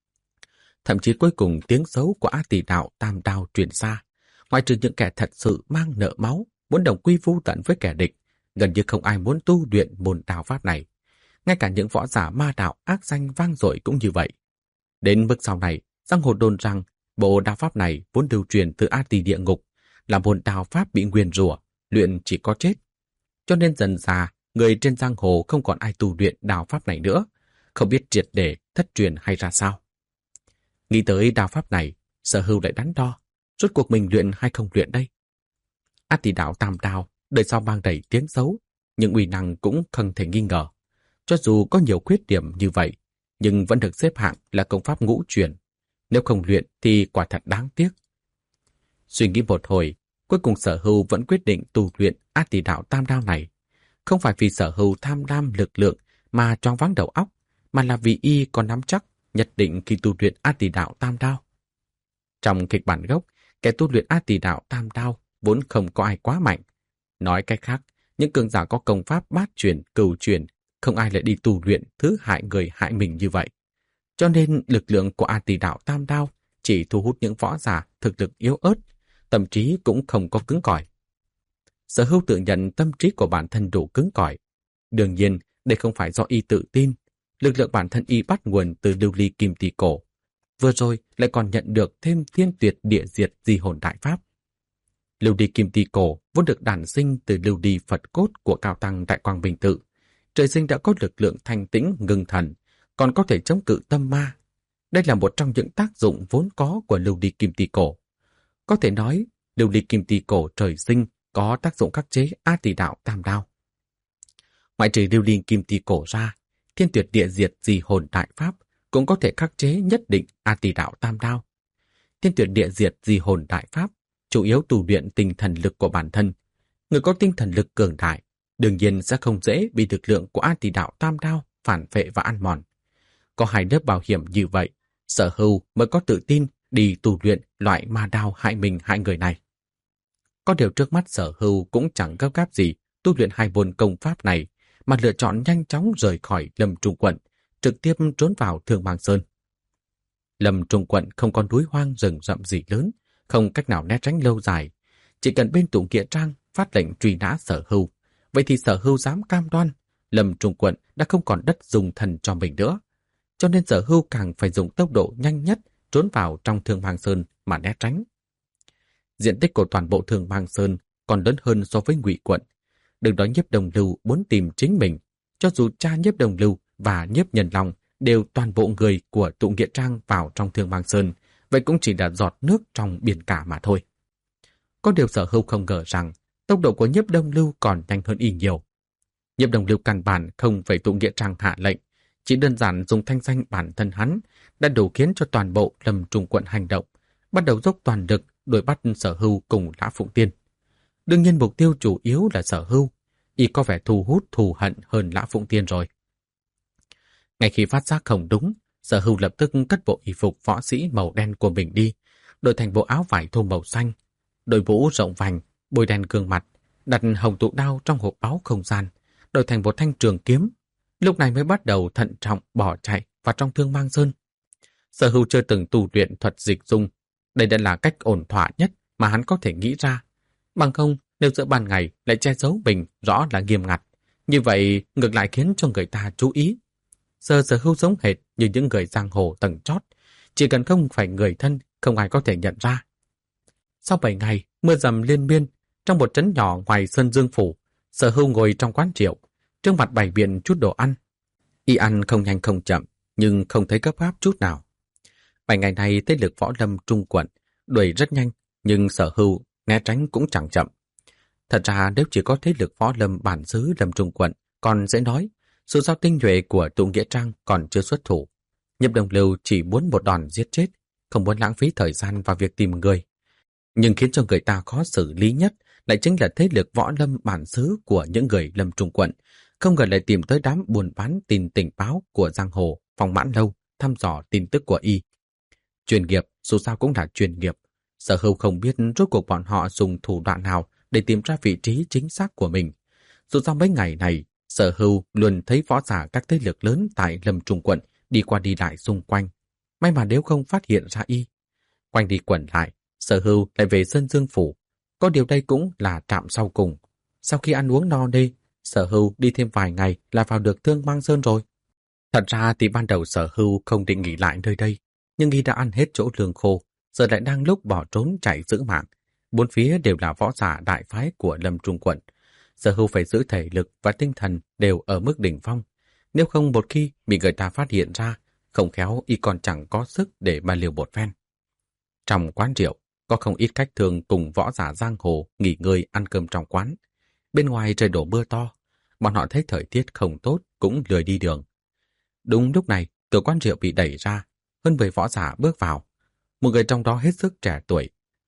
Thậm chí cuối cùng tiếng xấu của A Tỳ đạo tam đao truyền xa. Ngoại trừ những kẻ thật sự mang nợ máu, muốn đồng quy vu tận với kẻ địch, gần như không ai muốn tu luyện môn đao pháp này. Ngay cả những võ giả ma đạo ác danh vang dội cũng như vậy. Đến mức sau này, giang hồ đồn rằng bộ đao pháp này vốn lưu truyền từ A Tỳ địa ngục, là môn đao pháp bị nguyền rủa, luyện chỉ có chết. Cho nên dần dà, người trên giang hồ không còn ai tu luyện đao pháp này nữa, không biết triệt để thất truyền hay ra sao. Nghĩ tới đao pháp này, Sở Hưu lại đắn đo, rốt cuộc mình luyện hay không luyện đây? A Tỳ đạo tam đao, đời sau mang đầy tiếng xấu, nhưng uy năng cũng không thể nghi ngờ. Cho dù có nhiều khuyết điểm như vậy, nhưng vẫn được xếp hạng là công pháp ngũ truyền. Nếu không luyện thì quả thật đáng tiếc. Suy nghĩ một hồi, cuối cùng Sở Hưu vẫn quyết định tu luyện A Tỳ Đạo Tam Đao này. Không phải vì Sở Hưu tham lam lực lượng mà choáng váng đầu óc, mà là vì y còn nắm chắc nhất định khi tu luyện A Tỳ Đạo Tam Đao. Trong kịch bản gốc, kẻ tu luyện A Tỳ Đạo Tam Đao vốn không có ai quá mạnh. Nói cách khác, những cường giả có công pháp bát truyền, cửu truyền, không ai lại đi tu luyện thứ hại người hại mình như vậy. Cho nên lực lượng của A Tỳ Đạo Tam Đao chỉ thu hút những võ giả thực lực yếu ớt, tâm trí cũng không có cứng cỏi. Sở Hưu tự nhận tâm trí của bản thân đủ cứng cỏi. Đương nhiên, đây không phải do y tự tin. Lực lượng bản thân y bắt nguồn từ lưu ly kim tỳ cổ. Vừa rồi lại còn nhận được thêm thiên tuyệt địa diệt di hồn đại pháp. Lưu ly kim tỳ cổ vốn được đản sinh từ lưu ly Phật cốt của Cao Tăng Đại Quang Bình Tự. Trời sinh đã có lực lượng thanh tĩnh ngưng thần, còn có thể chống cự tâm ma. Đây là một trong những tác dụng vốn có của lưu ly kim tỳ cổ. Có thể nói, lưu ly kim tỳ cổ trời sinh có tác dụng khắc chế A Tỳ Đạo Tam Đao. Ngoại trừ lưu ly kim tỳ cổ ra, thiên tuyệt địa diệt di hồn đại pháp cũng có thể khắc chế nhất định A Tỳ Đạo Tam Đao. Thiên tuyệt địa diệt di hồn đại pháp chủ yếu tu luyện tinh thần lực của bản thân. Người có tinh thần lực cường đại đương nhiên sẽ không dễ bị lực lượng của A Tỳ Đạo Tam Đao phản phệ và ăn mòn. Có hai lớp bảo hiểm như vậy, Sở Hưu mới có tự tin đi tu luyện loại ma đao hại mình hại người này. Có điều trước mắt Sở Hưu cũng chẳng gấp gáp gì tu luyện hai môn công pháp này, mà lựa chọn nhanh chóng rời khỏi Lâm Trung quận, trực tiếp trốn vào Thương Mang Sơn. Lâm Trung quận không có núi hoang rừng rậm gì lớn, không cách nào né tránh lâu dài. Chỉ cần bên tụng Nghĩa Trang phát lệnh truy nã Sở Hưu, vậy thì Sở Hưu dám cam đoan Lâm Trung quận đã không còn đất dùng thần cho mình nữa. Cho nên Sở Hưu càng phải dùng tốc độ nhanh nhất trốn vào trong Thương Mang Sơn mà né tránh. Diện tích của toàn bộ Thương Mang Sơn còn lớn hơn so với Ngụy quận. Đừng nói Nhiếp Đồng Lưu muốn tìm chính mình, cho dù cha Nhiếp Đồng Lưu và Nhiếp Nhân Long đều toàn bộ người của tụng Nghĩa Trang vào trong Thương Mang Sơn, vậy cũng chỉ là giọt nước trong biển cả mà thôi. Có điều Sở Hưu không ngờ rằng tốc độ của Nhiếp Đồng Lưu còn nhanh hơn y nhiều. Nhiếp Đồng Lưu căn bản không phải tụng Nghĩa Trang hạ lệnh, chỉ đơn giản dùng thanh danh bản thân hắn đã đủ khiến cho toàn bộ Lâm Trung quận hành động, bắt đầu dốc toàn lực đuổi bắt Sở Hưu cùng Lã Phụng Tiên. Đương nhiên mục tiêu chủ yếu là Sở Hưu, y có vẻ thu hút thù hận hơn Lã Phụng Tiên rồi. Ngay khi phát giác không đúng, Sở Hưu lập tức cất bộ y phục võ sĩ màu đen của mình đi, đổi thành bộ áo vải thô màu xanh, đội mũ rộng vành, bôi đen gương mặt, đặt hồng tụ đao trong hộp báu không gian, đổi thành một thanh trường kiếm. Lúc này mới bắt đầu thận trọng bỏ chạy vào trong Thương Mang Sơn. Sở Hưu chưa từng tu luyện thuật dịch dung, đây đã là cách ổn thỏa nhất mà hắn có thể nghĩ ra. Bằng không, nếu giữa ban ngày lại che giấu mình rõ là nghiêm ngặt, như vậy ngược lại khiến cho người ta chú ý. Sở Hưu giống hệt như những người giang hồ tầng chót, chỉ cần không phải người thân, không ai có thể nhận ra. Sau 7 ngày, mưa dầm liên miên, trong một trấn nhỏ ngoài Sơn Dương Phủ, Sở Hưu ngồi trong quán rượu, trước mặt bày biện chút đồ ăn. Y ăn không nhanh không chậm, nhưng không thấy gấp gáp chút nào. 7 ngày này thế lực võ lâm Trung quận đuổi rất nhanh, nhưng Sở Hưu né tránh cũng chẳng chậm. Thật ra nếu chỉ có thế lực võ lâm bản xứ Lâm Trung quận còn dễ nói, sự giao tinh nhuệ của tụng Nghĩa Trang còn chưa xuất thủ. Nhiếp Đồng Lưu chỉ muốn một đòn giết chết, không muốn lãng phí thời gian vào việc tìm người. Nhưng khiến cho người ta khó xử lý nhất lại chính là thế lực võ lâm bản xứ của những người Lâm Trung quận, không ngờ lại tìm tới đám buôn bán tin tình báo của giang hồ Phong Mãn Lâu thăm dò tin tức của y. Chuyên nghiệp dù sao cũng là chuyên nghiệp. Sở Hưu không biết rốt cuộc bọn họ dùng thủ đoạn nào để tìm ra vị trí chính xác của mình. Dù sao mấy ngày này, Sở Hưu luôn thấy võ giả các thế lực lớn tại Lâm Trung quận đi qua đi lại xung quanh. May mà nếu không phát hiện ra y. Quanh đi quẩn lại, Sở Hưu lại về Sơn Dương Phủ. Có điều đây cũng là trạm sau cùng. Sau khi ăn uống no đê, Sở Hưu đi thêm vài ngày là vào được Thương Mang Sơn rồi. Thật ra thì ban đầu Sở Hưu không định nghỉ lại nơi đây, nhưng y đã ăn hết chỗ lương khô, giờ lại đang lúc bỏ trốn chạy giữ mạng. Bốn phía đều là võ giả đại phái của Lâm Trung quận. Sở Hưu phải giữ thể lực và tinh thần đều ở mức đỉnh phong. Nếu không một khi bị người ta phát hiện ra, không khéo y còn chẳng có sức để mà liều một phen. Trong quán rượu, có không ít khách thường cùng võ giả giang hồ nghỉ ngơi ăn cơm trong quán. Bên ngoài trời đổ mưa to, bọn họ thấy thời tiết không tốt cũng lười đi đường. Đúng lúc này, cửa quán rượu bị đẩy ra, hơn 10 võ giả bước vào. Một người trong đó hết sức trẻ tuổi,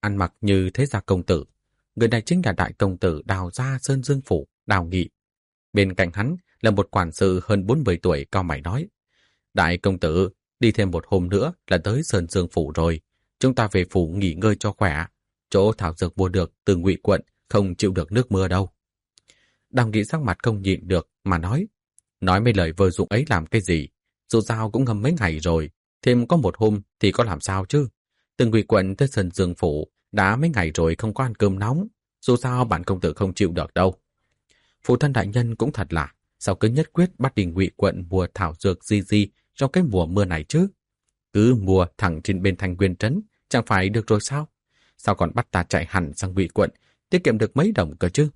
ăn mặc như thế gia công tử. Người này chính là đại công tử Đào gia Sơn Dương Phủ, Đào Nghị. Bên cạnh hắn là một quản sự hơn 40 tuổi cao mày nói: Đại công tử, đi thêm một hôm nữa là tới Sơn Dương Phủ rồi. Chúng ta về phủ nghỉ ngơi cho khỏe. Chỗ thảo dược mua được từ Ngụy quận không chịu được nước mưa đâu. Đào Nghị sắc mặt không nhịn được mà nói mấy lời vơ dụng ấy làm cái gì? Dù sao cũng ngâm mấy ngày rồi, thêm có một hôm thì có làm sao chứ? Từ Ngụy quận tới Sơn Dương Phủ đã mấy ngày rồi không có ăn cơm nóng. Dù sao bản công tử không chịu được đâu. Phụ thân đại nhân cũng thật là, sao cứ nhất quyết bắt đi Ngụy quận mua thảo dược gì trong cái mùa mưa này chứ? Cứ mua thẳng trên bên Thanh Nguyên trấn, chẳng phải được rồi sao? Sao còn bắt ta chạy hẳn sang Ngụy quận, tiết kiệm được mấy đồng cơ chứ?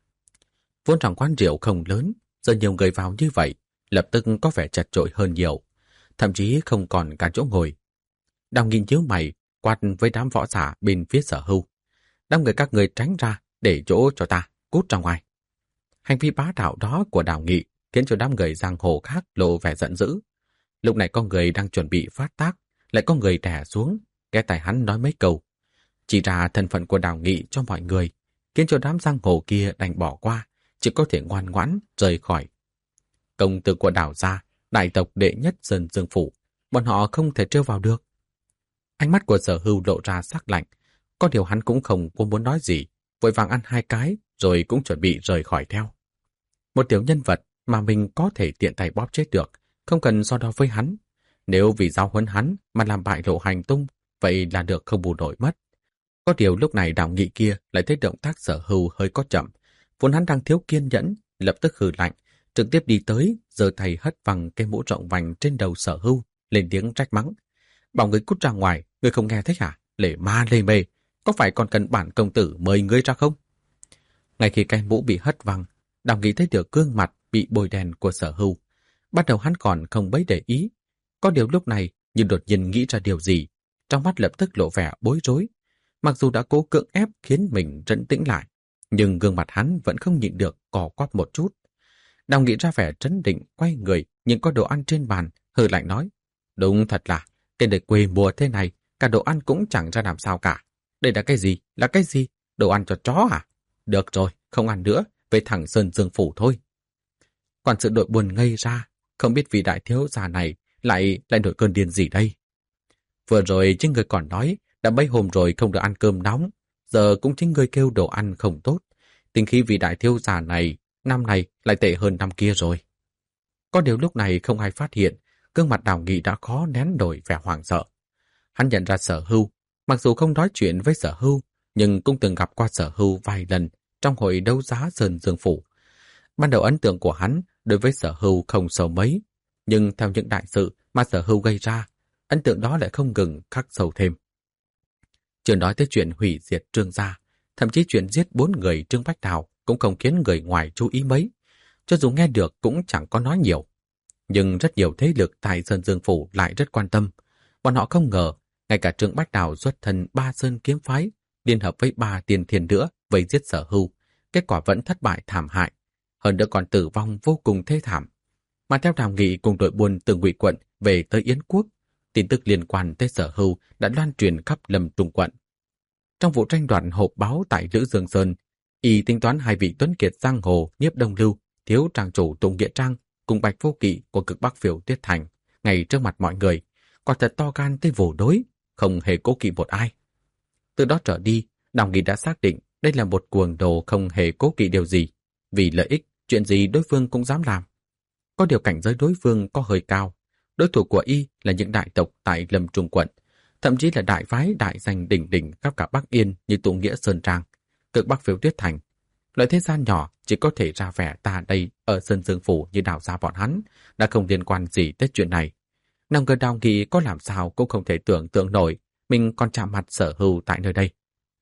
Vốn rằng quán rượu không lớn, giờ nhiều người vào như vậy, lập tức có vẻ chật chội hơn nhiều, thậm chí không còn cả chỗ ngồi. Đào Nghị nhíu mày, quát với đám võ giả bên phía Sở Hưu: Đám người các người tránh ra, để chỗ cho ta, cút ra ngoài. Hành vi bá đạo đó của Đào Nghị khiến cho đám người giang hồ khác lộ vẻ giận dữ. Lúc này có người đang chuẩn bị phát tác, lại có người đè xuống, nghe tài hắn nói mấy câu. Chỉ ra thân phận của Đào Nghị cho mọi người, khiến cho đám giang hồ kia đành bỏ qua, chỉ có thể ngoan ngoãn rời khỏi. Công tử của Đào gia, đại tộc đệ nhất Sơn Dương Phủ, bọn họ không thể trêu vào được. Ánh mắt của Sở Hưu lộ ra sắc lạnh, có điều hắn cũng không có muốn nói gì, vội vàng ăn 2 cái rồi cũng chuẩn bị rời khỏi theo. Một tiểu nhân vật mà mình có thể tiện tay bóp chết được, không cần so đo với hắn. Nếu vì giao huấn hắn mà làm bại lộ hành tung, vậy là được không bù nổi mất. Có điều lúc này Đào Nghị kia lại thấy động tác Sở Hưu hơi có chậm, vốn hắn đang thiếu kiên nhẫn, lập tức hừ lạnh, trực tiếp đi tới, giơ tay hất văng cái mũ rộng vành trên đầu Sở Hưu, lên tiếng trách mắng: Bảo người cút ra ngoài, người không nghe thấy hả? Lề ma lề mề, có phải còn cần bản công tử mời ngươi ra không? Ngay khi cái mũ bị hất văng, Đào Nghị thấy được gương mặt bị bôi đen của Sở Hưu. Bắt đầu hắn còn không mấy để ý, có điều lúc này như đột nhiên nghĩ ra điều gì, trong mắt lập tức lộ vẻ bối rối. Mặc dù đã cố cưỡng ép khiến mình trấn tĩnh lại, nhưng gương mặt hắn vẫn không nhịn được cò quắp một chút. Đào Nghị ra vẻ trấn định, quay người nhìn có đồ ăn trên bàn, hừ lạnh nói: Đúng thật là, cái đời quê mùa thế này, cả đồ ăn cũng chẳng ra làm sao cả. Đây là cái gì? Là cái gì? Đồ ăn cho chó à? Được rồi, không ăn nữa, về thẳng Sơn Dương Phủ thôi. Quản sự đội buồn ngây ra, không biết vị đại thiếu gia này lại nổi cơn điên gì đây. Vừa rồi chính người còn nói đã mấy hôm rồi không được ăn cơm nóng, giờ cũng chính người kêu đồ ăn không tốt. Tình khí vị đại thiếu gia này năm này lại tệ hơn năm kia rồi. Có điều lúc này không ai phát hiện, gương mặt Đào Nghị đã khó nén nổi vẻ hoảng sợ. Hắn nhận ra Sở Hưu, mặc dù không nói chuyện với Sở Hưu, nhưng cũng từng gặp qua Sở Hưu vài lần trong hội đấu giá Sơn Dương Phủ. Ban đầu ấn tượng của hắn đối với Sở Hưu không sâu mấy, nhưng theo những đại sự mà Sở Hưu gây ra, ấn tượng đó lại không ngừng khắc sâu thêm. Chưa nói tới chuyện hủy diệt Trương gia, thậm chí chuyện giết 4 người Trương Bách Đào cũng không khiến người ngoài chú ý mấy. Cho dù nghe được cũng chẳng có nói nhiều. Nhưng rất nhiều thế lực tại Sơn Dương Phủ lại rất quan tâm. Bọn họ không ngờ, ngay cả Trương Bách Đào xuất thân 3 Sơn kiếm phái, liên hợp với 3 tiền thiên nữa vây giết Sở Hưu, kết quả vẫn thất bại thảm hại, hơn nữa còn tử vong vô cùng thê thảm. Mà theo Đào Nghị cùng đội buôn từ Ngụy quận về tới Yến Quốc, tin tức liên quan tới Sở Hưu đã loan truyền khắp Lâm Trung quận. Trong vụ tranh đoạt hộp báo tại Lữ Dương Sơn, y tính toán 2 vị tuấn kiệt giang hồ Nhiếp Đông Lưu, thiếu trang chủ Tùng Nghĩa Trang cùng Bạch Vô Kỵ của cực Bắc Phiêu Tuyết Thành ngay trước mặt mọi người, quả thật to gan tới vồ đối, không hề cố kỵ một ai. Từ đó trở đi, Đào Nghị đã xác định đây là một cuồng đồ không hề cố kỵ điều gì, vì lợi ích, chuyện gì đối phương cũng dám làm. Có điều cảnh giới đối phương có hơi cao, đối thủ của y là những đại tộc tại Lâm Trung quận, thậm chí là đại phái đại danh đỉnh đỉnh khắp cả Bắc Yên như Tụ Nghĩa Sơn Trang, cực Bắc Phiêu Tuyết Thành. Loại thế gian nhỏ chỉ có thể ra vẻ ta đây ở Sơn Dương Phủ như Đào gia bọn hắn, đã không liên quan gì tới chuyện này. Năm người Đào Nghị có làm sao cũng không thể tưởng tượng nổi mình còn chạm mặt Sở Hưu tại nơi đây.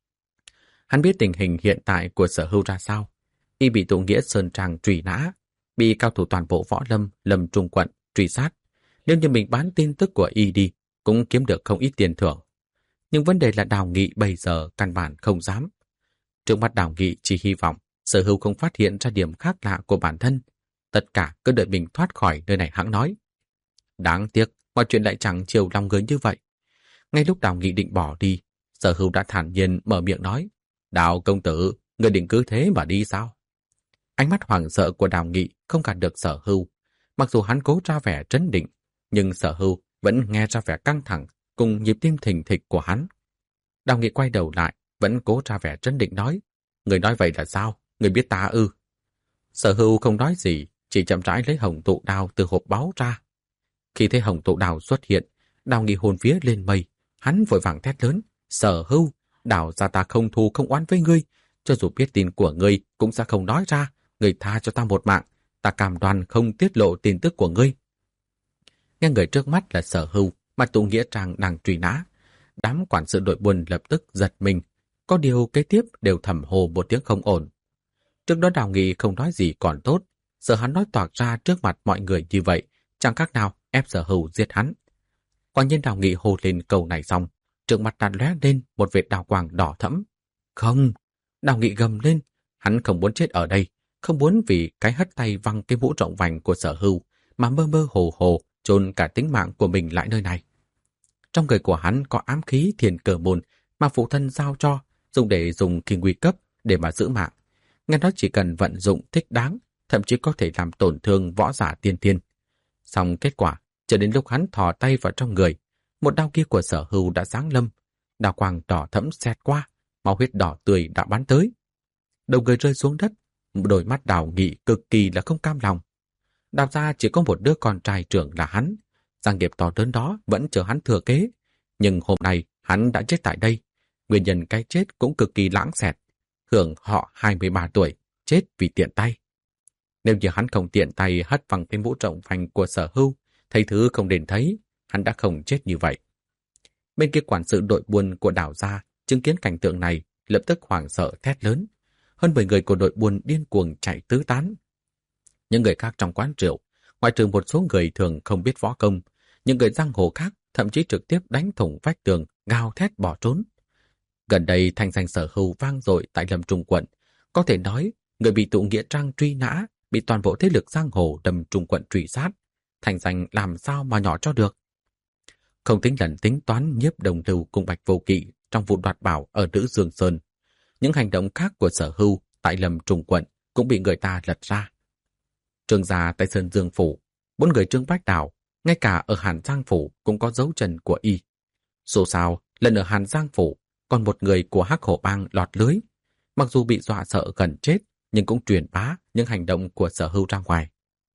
Hắn biết tình hình hiện tại của Sở Hưu ra sao. Y bị Tụ Nghĩa Sơn Trang truy nã, bị cao thủ toàn bộ võ lâm Lâm Trung quận truy sát. Nếu như mình bán tin tức của y đi, cũng kiếm được không ít tiền thưởng. Nhưng vấn đề là Đào Nghị bây giờ căn bản không dám. Trước mắt Đào Nghị chỉ hy vọng Sở Hưu không phát hiện ra điểm khác lạ của bản thân. Tất cả cứ đợi mình thoát khỏi nơi này hãng nói. Đáng tiếc, mọi chuyện lại chẳng chiều lòng người như vậy. Ngay lúc Đào Nghị định bỏ đi, Sở Hưu đã thản nhiên mở miệng nói, Đào công tử, người định cứ thế mà đi sao? Ánh mắt hoảng sợ của Đào Nghị không gạt được Sở Hưu. Mặc dù hắn cố ra vẻ trấn định, nhưng Sở Hưu vẫn nghe ra vẻ căng thẳng cùng nhịp tim thình thịch của hắn. Đào Nghị quay đầu lại, vẫn cố ra vẻ trấn định nói, người nói vậy là sao? Người biết ta ư? Sở Hưu không nói gì, chỉ chậm rãi lấy hồng tụ đao từ hộp báu ra. Khi thấy hồng tụ đao xuất hiện, Đào Nghị hồn vía lên mây, hắn vội vàng thét lớn, Sở Hưu, Đào gia ta không thù không oán với ngươi, cho dù biết tin của ngươi cũng sẽ không nói ra, ngươi tha cho ta một mạng, ta cam đoan không tiết lộ tin tức của ngươi. Nghe người trước mắt là Sở Hưu, mà tụ nghĩa trang đang truy nã. Đám quản sự đội buôn lập tức giật mình, có điều kế tiếp đều thầm hồ một tiếng không ổn. Trước đó Đào Nghị không nói gì còn tốt, sợ hắn nói toạc ra trước mặt mọi người như vậy, chẳng khác nào ép Sở Hưu giết hắn. Quả nhiên Đào Nghị hô lên câu này xong, trước mặt đã lóe lên một vệt đào quang đỏ thẫm. Không! Đào Nghị gầm lên, hắn không muốn chết ở đây, không muốn vì cái hất tay văng cái mũ rộng vành của Sở Hưu mà mơ mơ hồ hồ chôn cả tính mạng của mình lại nơi này. Trong người của hắn có ám khí thiền cờ môn mà phụ thân giao cho, dùng khi nguy cấp để mà giữ mạng. Nghe nói chỉ cần vận dụng thích đáng, thậm chí có thể làm tổn thương võ giả tiên thiên. Xong kết quả, cho đến lúc hắn thò tay vào trong người, một đao kia của Sở Hưu đã giáng lâm, đao quang đỏ thẫm xẹt qua, máu huyết đỏ tươi đã bắn tới. Đầu người rơi xuống đất, đôi mắt Đào Nghị cực kỳ là không cam lòng. Đào gia chỉ có một đứa con trai trưởng là hắn, gia nghiệp to lớn đó vẫn chờ hắn thừa kế, nhưng hôm nay hắn đã chết tại đây. Nguyên nhân cái chết cũng cực kỳ lãng xẹt, hưởng họ 23 tuổi, chết vì tiện tay. Nếu như hắn không tiện tay hất văng cái mũ rộng vành của Sở Hưu, thấy thứ không đến thấy, hắn đã không chết như vậy. Bên kia quản sự đội buôn của Đào gia chứng kiến cảnh tượng này, lập tức hoảng sợ thét lớn. Hơn 10 người của đội buôn điên cuồng chạy tứ tán. Những người khác trong quán rượu, ngoại trừ một số người thường không biết võ công, những người giang hồ khác thậm chí trực tiếp đánh thủng vách tường, gào thét bỏ trốn. Gần đây thanh danh Sở Hưu vang dội tại Lâm Trung quận, có thể nói người bị tụ nghĩa trang truy nã, bị toàn bộ thế lực giang hồ Lâm Trung quận truy sát, thanh danh làm sao mà nhỏ cho được. Không tính lần tính toán Nhiếp Đồng Lưu cùng Bạch Vô Kỵ trong vụ đoạt bảo ở Nữ Dương Sơn, những hành động khác của Sở Hưu tại Lâm Trung quận cũng bị người ta lật ra. Trương gia tại Sơn Dương phủ, 4 người Trương Bách Đào, ngay cả ở Hàn Giang phủ cũng có dấu chân của y. Dù sao, lần ở Hàn Giang phủ, còn một người của Hắc Hổ Bang lọt lưới. Mặc dù bị dọa sợ gần chết, nhưng cũng truyền bá những hành động của Sở Hưu ra ngoài.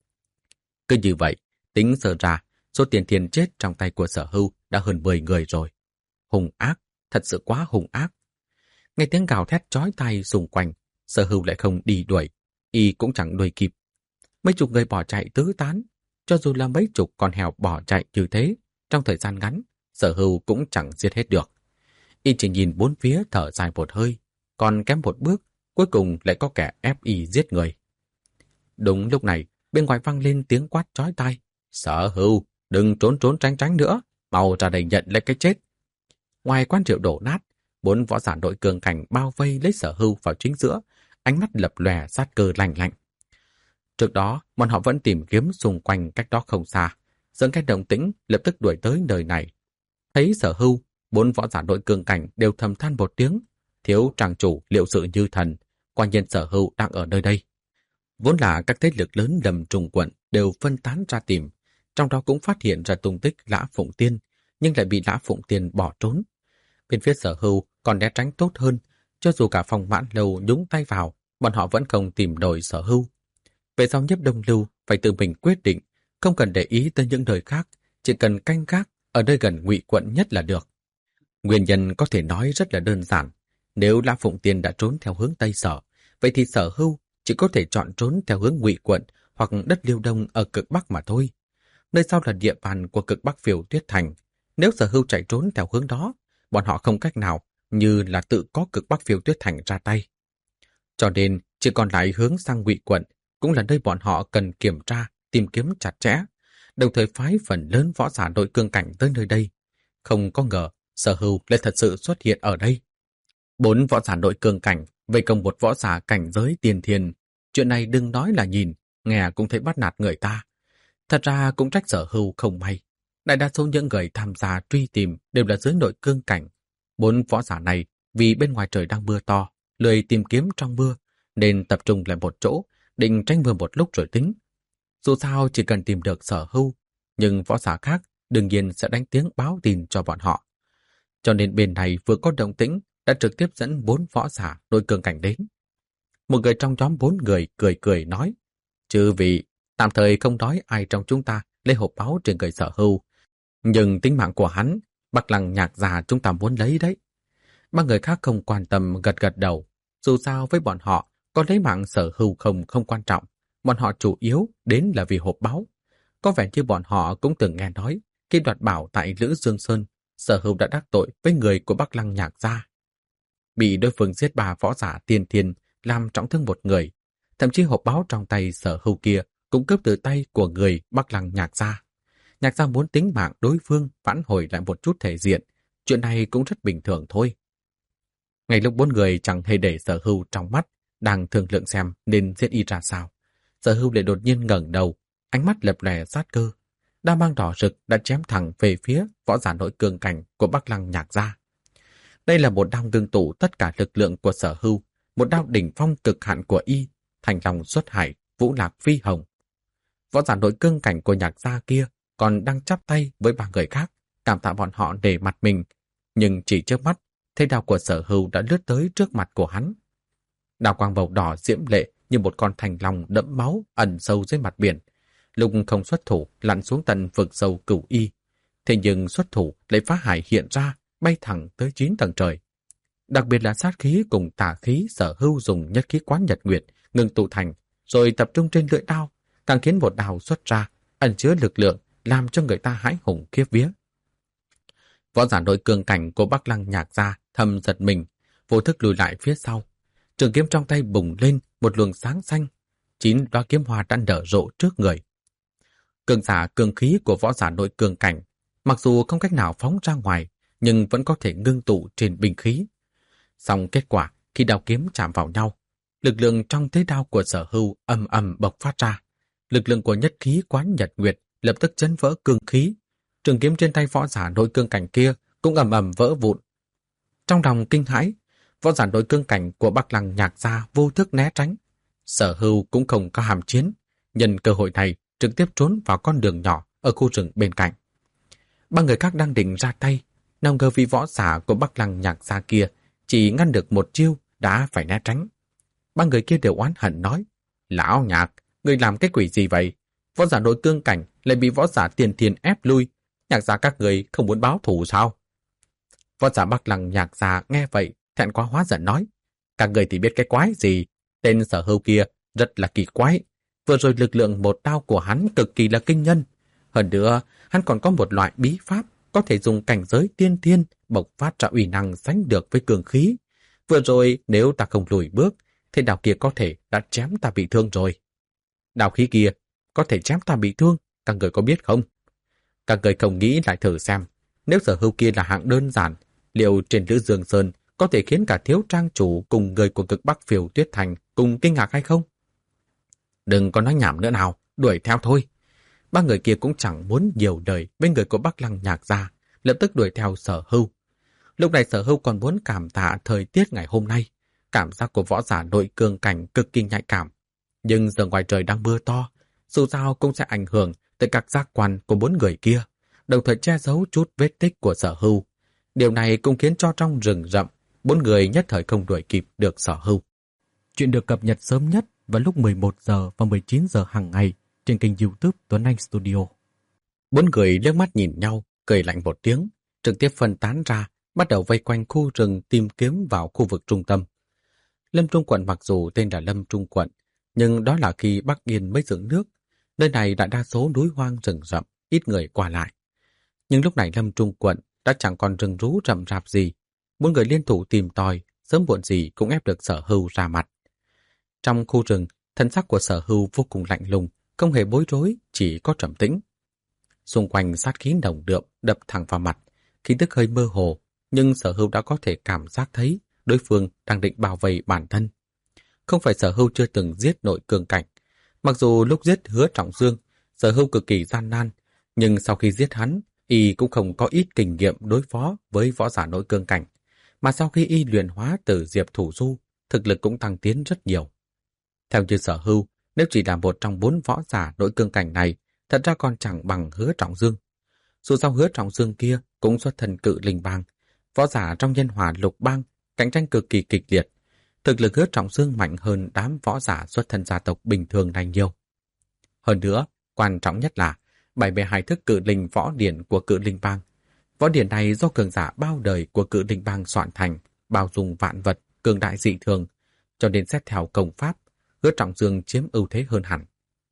Cứ như vậy, tính sơ ra, số tiền thiền chết trong tay của Sở Hưu đã hơn 10 người rồi. Hung ác, thật sự quá hung ác. Nghe tiếng gào thét chói tai xung quanh, Sở Hưu lại không đi đuổi, y cũng chẳng đuổi kịp. Mấy chục người bỏ chạy tứ tán, cho dù là mấy chục con heo bỏ chạy như thế, trong thời gian ngắn, Sở Hưu cũng chẳng giết hết được. Y chỉ nhìn bốn phía thở dài một hơi, còn kém một bước, cuối cùng lại có kẻ ép y giết người. Đúng lúc này, bên ngoài vang lên tiếng quát chói tai. Sở Hưu, đừng trốn trốn tránh tránh nữa, mau ra đây nhận lấy cái chết. Ngoài quán rượu đổ nát, 4 võ giả đội cường cảnh bao vây lấy Sở Hưu vào chính giữa, ánh mắt lập lòe sát cơ lạnh lạnh. Trước đó, bọn họ vẫn tìm kiếm xung quanh cách đó không xa, dẫn cái động tĩnh lập tức đuổi tới nơi này. Thấy Sở Hưu, 4 võ giả đội cường cảnh đều thầm than một tiếng, thiếu tràng chủ liệu sự như thần, quả nhiên Sở Hưu đang ở nơi đây. Vốn là các thế lực lớn Lâm Trung quận đều phân tán ra tìm, trong đó cũng phát hiện ra tung tích Lã Phụng Tiên, nhưng lại bị Lã Phụng Tiên bỏ trốn. Bên phía Sở Hưu còn né tránh tốt hơn, cho dù cả Phong Mãn Lâu nhúng tay vào, bọn họ vẫn không tìm nổi Sở Hưu. Về sau Nhiếp Đông Lưu phải tự mình quyết định, không cần để ý tới những nơi khác, chỉ cần canh gác ở nơi gần Ngụy quận nhất là được. Nguyên nhân có thể nói rất là đơn giản, nếu Lã Phụng Tiên đã trốn theo hướng Tây Sở, vậy thì Sở Hưu chỉ có thể chọn trốn theo hướng Ngụy quận hoặc đất Liêu Đông ở cực Bắc mà thôi. Nơi sau là địa bàn của cực Bắc Phiêu Tuyết Thành, nếu Sở Hưu chạy trốn theo hướng đó, bọn họ không cách nào như là tự có cực Bắc Phiêu Tuyết Thành ra tay. Cho nên chỉ còn lại hướng sang Ngụy quận, cũng là nơi bọn họ cần kiểm tra, tìm kiếm chặt chẽ, đồng thời phái phần lớn võ giả đội cương cảnh tới nơi đây. Không có ngờ, Sở Hưu lại thật sự xuất hiện ở đây. 4 võ giả đội cương cảnh vây công một võ giả cảnh giới tiên thiên, chuyện này đừng nói là nhìn, nghe cũng thấy bắt nạt người ta. Thật ra cũng trách Sở Hưu không may. Đại đa số những người tham gia truy tìm đều là dưới đội cương cảnh. 4 võ giả này vì bên ngoài trời đang mưa to, lười tìm kiếm trong mưa, nên tập trung lại một chỗ, định tránh mưa một lúc rồi tính. Dù sao chỉ cần tìm được Sở Hưu, nhưng võ giả khác đương nhiên sẽ đánh tiếng báo tin cho bọn họ. Cho nên bên này vừa có động tĩnh đã trực tiếp dẫn 4 võ giả nội cường cảnh đến. Một người trong nhóm 4 người cười cười nói, chư vị, tạm thời không nói ai trong chúng ta lấy hộp báu trên người Sở Hưu, nhưng tính mạng của hắn, Bắc Lăng Nhạc Gia chúng ta muốn lấy đấy. 3 người khác không quan tâm gật gật đầu, dù sao với bọn họ có lấy mạng Sở Hưu không quan trọng, bọn họ chủ yếu đến là vì hộp báu. Có vẻ như bọn họ cũng từng nghe nói, khi đoạt bảo tại Lữ Dương Sơn, Sở Hưu đã đắc tội với người của Bắc Lăng Nhạc Gia. Bị đối phương giết 3 võ giả tiên thiên, làm trọng thương một người, thậm chí hộp báu trong tay Sở Hưu kia cũng cướp từ tay của người Bắc Lăng Nhạc Gia. Nhạc Gia muốn tính mạng đối phương phản hồi lại một chút thể diện, chuyện này cũng rất bình thường thôi. Ngay lúc 4 người chẳng hề để Sở Hưu trong mắt, đang thương lượng xem nên giết y ra sao, Sở Hưu lại đột nhiên ngẩng đầu, ánh mắt lập lòe sát cơ. Đao mang đỏ rực đã chém thẳng về phía võ giả nội cường cảnh của Bắc Lăng Nhạc Gia. Đây là một đao ngưng tụ tất cả lực lượng của Sở Hưu, một đao đỉnh phong cực hạn của y, thành lòng xuất hải, vũ lạc phi hồng. Võ giả nội cương cảnh của Nhạc Gia kia còn đang chắp tay với 3 người khác, cảm tạ bọn họ để mặt mình, nhưng chỉ trước mắt, thấy đao của Sở Hưu đã lướt tới trước mặt của hắn. Đao quang màu đỏ diễm lệ như một con thành long đẫm máu ẩn sâu dưới mặt biển, lúc không xuất thủ lặn xuống tận vực sâu Cửu Y, thế nhưng xuất thủ lại phá hải hiện ra, bay thẳng tới 9 tầng trời. Đặc biệt là sát khí cùng tà khí Sở Hưu dùng nhất khí quán nhật nguyệt ngừng tụ thành, rồi tập trung trên lưỡi đao, càng khiến một đao xuất ra ẩn chứa lực lượng làm cho người ta hãi hùng khiếp vía. Võ giả nội cường cảnh của Bắc Lăng Nhạc Gia thầm giật mình, vô thức lùi lại phía sau. Trường kiếm trong tay bùng lên một luồng sáng xanh, 9 đóa kiếm hoa đã nở rộ trước người. Cường giả cường khí của võ giả nội cường cảnh, mặc dù không cách nào phóng ra ngoài, nhưng vẫn có thể ngưng tụ trên binh khí. Song kết quả khi đao kiếm chạm vào nhau, lực lượng trong thế đao của Sở Hưu ầm ầm bộc phát ra. Lực lượng của nhất khí quán nhật nguyệt lập tức chấn vỡ cương khí. Trường kiếm trên tay võ giả nội cương cảnh kia cũng ầm ầm vỡ vụn. Trong lòng kinh hãi, võ giả nội cương cảnh của Bắc Lăng Nhạc Gia vô thức né tránh. Sở Hưu cũng không có hàm chiến, nhân cơ hội này trực tiếp trốn vào con đường nhỏ ở khu rừng bên cạnh. 3 người khác đang định ra tay, nào ngờ vị võ giả của Bắc Lăng Nhạc Gia kia chỉ ngăn được một chiêu đã phải né tránh. 3 người kia đều oán hận nói, lão Nhạc, ngươi làm cái quỷ gì vậy? Võ giả nội cương cảnh lại bị võ giả tiền thiên ép lui, Nhạc Gia các người không muốn báo thù sao? Võ giả Bắc Lăng Nhạc Gia nghe vậy thẹn quá hóa giận nói, các người thì biết cái quái gì, tên Sở Hưu kia rất là kỳ quái. Vừa rồi lực lượng một đao của hắn cực kỳ là kinh nhân. Hơn nữa, hắn còn có một loại bí pháp có thể dùng cảnh giới tiên thiên bộc phát ra uy năng sánh được với cường khí. Vừa rồi nếu ta không lùi bước, thì đao kia có thể đã chém ta bị thương rồi. Đao khí kia có thể chém ta bị thương, các người có biết không? Các người không nghĩ lại thử xem, nếu Sở Hưu kia là hạng đơn giản, liệu trên Lữ Dương Sơn có thể khiến cả thiếu trang chủ cùng người của Cực Bắc Phiêu Tuyết Thành cùng kinh ngạc hay không? Đừng có nói nhảm nữa nào, đuổi theo thôi. 3 người kia cũng chẳng muốn nhiều đời với người của Bắc Lăng Nhạc Gia, lập tức đuổi theo Sở Hưu. Lúc này Sở Hưu còn muốn cảm tạ thời tiết ngày hôm nay. Cảm giác của võ giả nội cường cảnh cực kỳ nhạy cảm. Nhưng giờ ngoài trời đang mưa to, dù sao cũng sẽ ảnh hưởng tới các giác quan của 4 người kia, đồng thời che giấu chút vết tích của Sở Hưu. Điều này cũng khiến cho trong rừng rậm, 4 người nhất thời không đuổi kịp được Sở Hưu. Chuyện được cập nhật sớm nhất vào lúc 11 giờ và 19 giờ hàng ngày trên kênh YouTube Tuấn Anh Studio. 4 người liếc mắt nhìn nhau, cười lạnh một tiếng, trực tiếp phân tán ra, bắt đầu vây quanh khu rừng tìm kiếm vào khu vực trung tâm. Lâm Trung Quận mặc dù tên là Lâm Trung Quận, nhưng đó là khi Bắc Yên mới dựng nước. Nơi này đã đa số núi hoang rừng rậm, ít người qua lại. Nhưng lúc này Lâm Trung Quận đã chẳng còn rừng rú rậm rạp gì. 4 người liên thủ tìm tòi, sớm muộn gì cũng ép được Sở Hưu ra mặt. Trong khu rừng, thân sắc của Sở Hưu vô cùng lạnh lùng, không hề bối rối, chỉ có trầm tĩnh. Xung quanh sát khí nồng đượm đập thẳng vào mặt, khí tức hơi mơ hồ, nhưng Sở Hưu đã có thể cảm giác thấy đối phương đang định bảo vệ bản thân. Không phải Sở Hưu chưa từng giết nội cường cảnh. Mặc dù lúc giết Hứa Trọng Dương, Sở Hưu cực kỳ gian nan, nhưng sau khi giết hắn, y cũng không có ít kinh nghiệm đối phó với võ giả nội cường cảnh. mà sau khi y luyện hóa từ Diệp Thủ Du, thực lực cũng tăng tiến rất nhiều. Theo như Sở Hưu, nếu chỉ là một trong 4 võ giả nội cương cảnh này, thật ra còn chẳng bằng Hứa Trọng Dương. Dù sao Hứa Trọng Dương kia cũng xuất thân Cự Linh Bang, võ giả trong Nhân Hỏa Lục Bang, cạnh tranh cực kỳ kịch liệt. Thực lực Hứa Trọng Dương mạnh hơn đám võ giả xuất thân gia tộc bình thường này nhiều. Hơn nữa, quan trọng nhất là 72 thức Cự Linh võ điển của Cự Linh Bang. Võ điển này do cường giả bao đời của Cự Linh Bang soạn thành, bao dung vạn vật, cường đại dị thường, cho nên xét theo công pháp, Hứa Trọng Dương chiếm ưu thế hơn hẳn.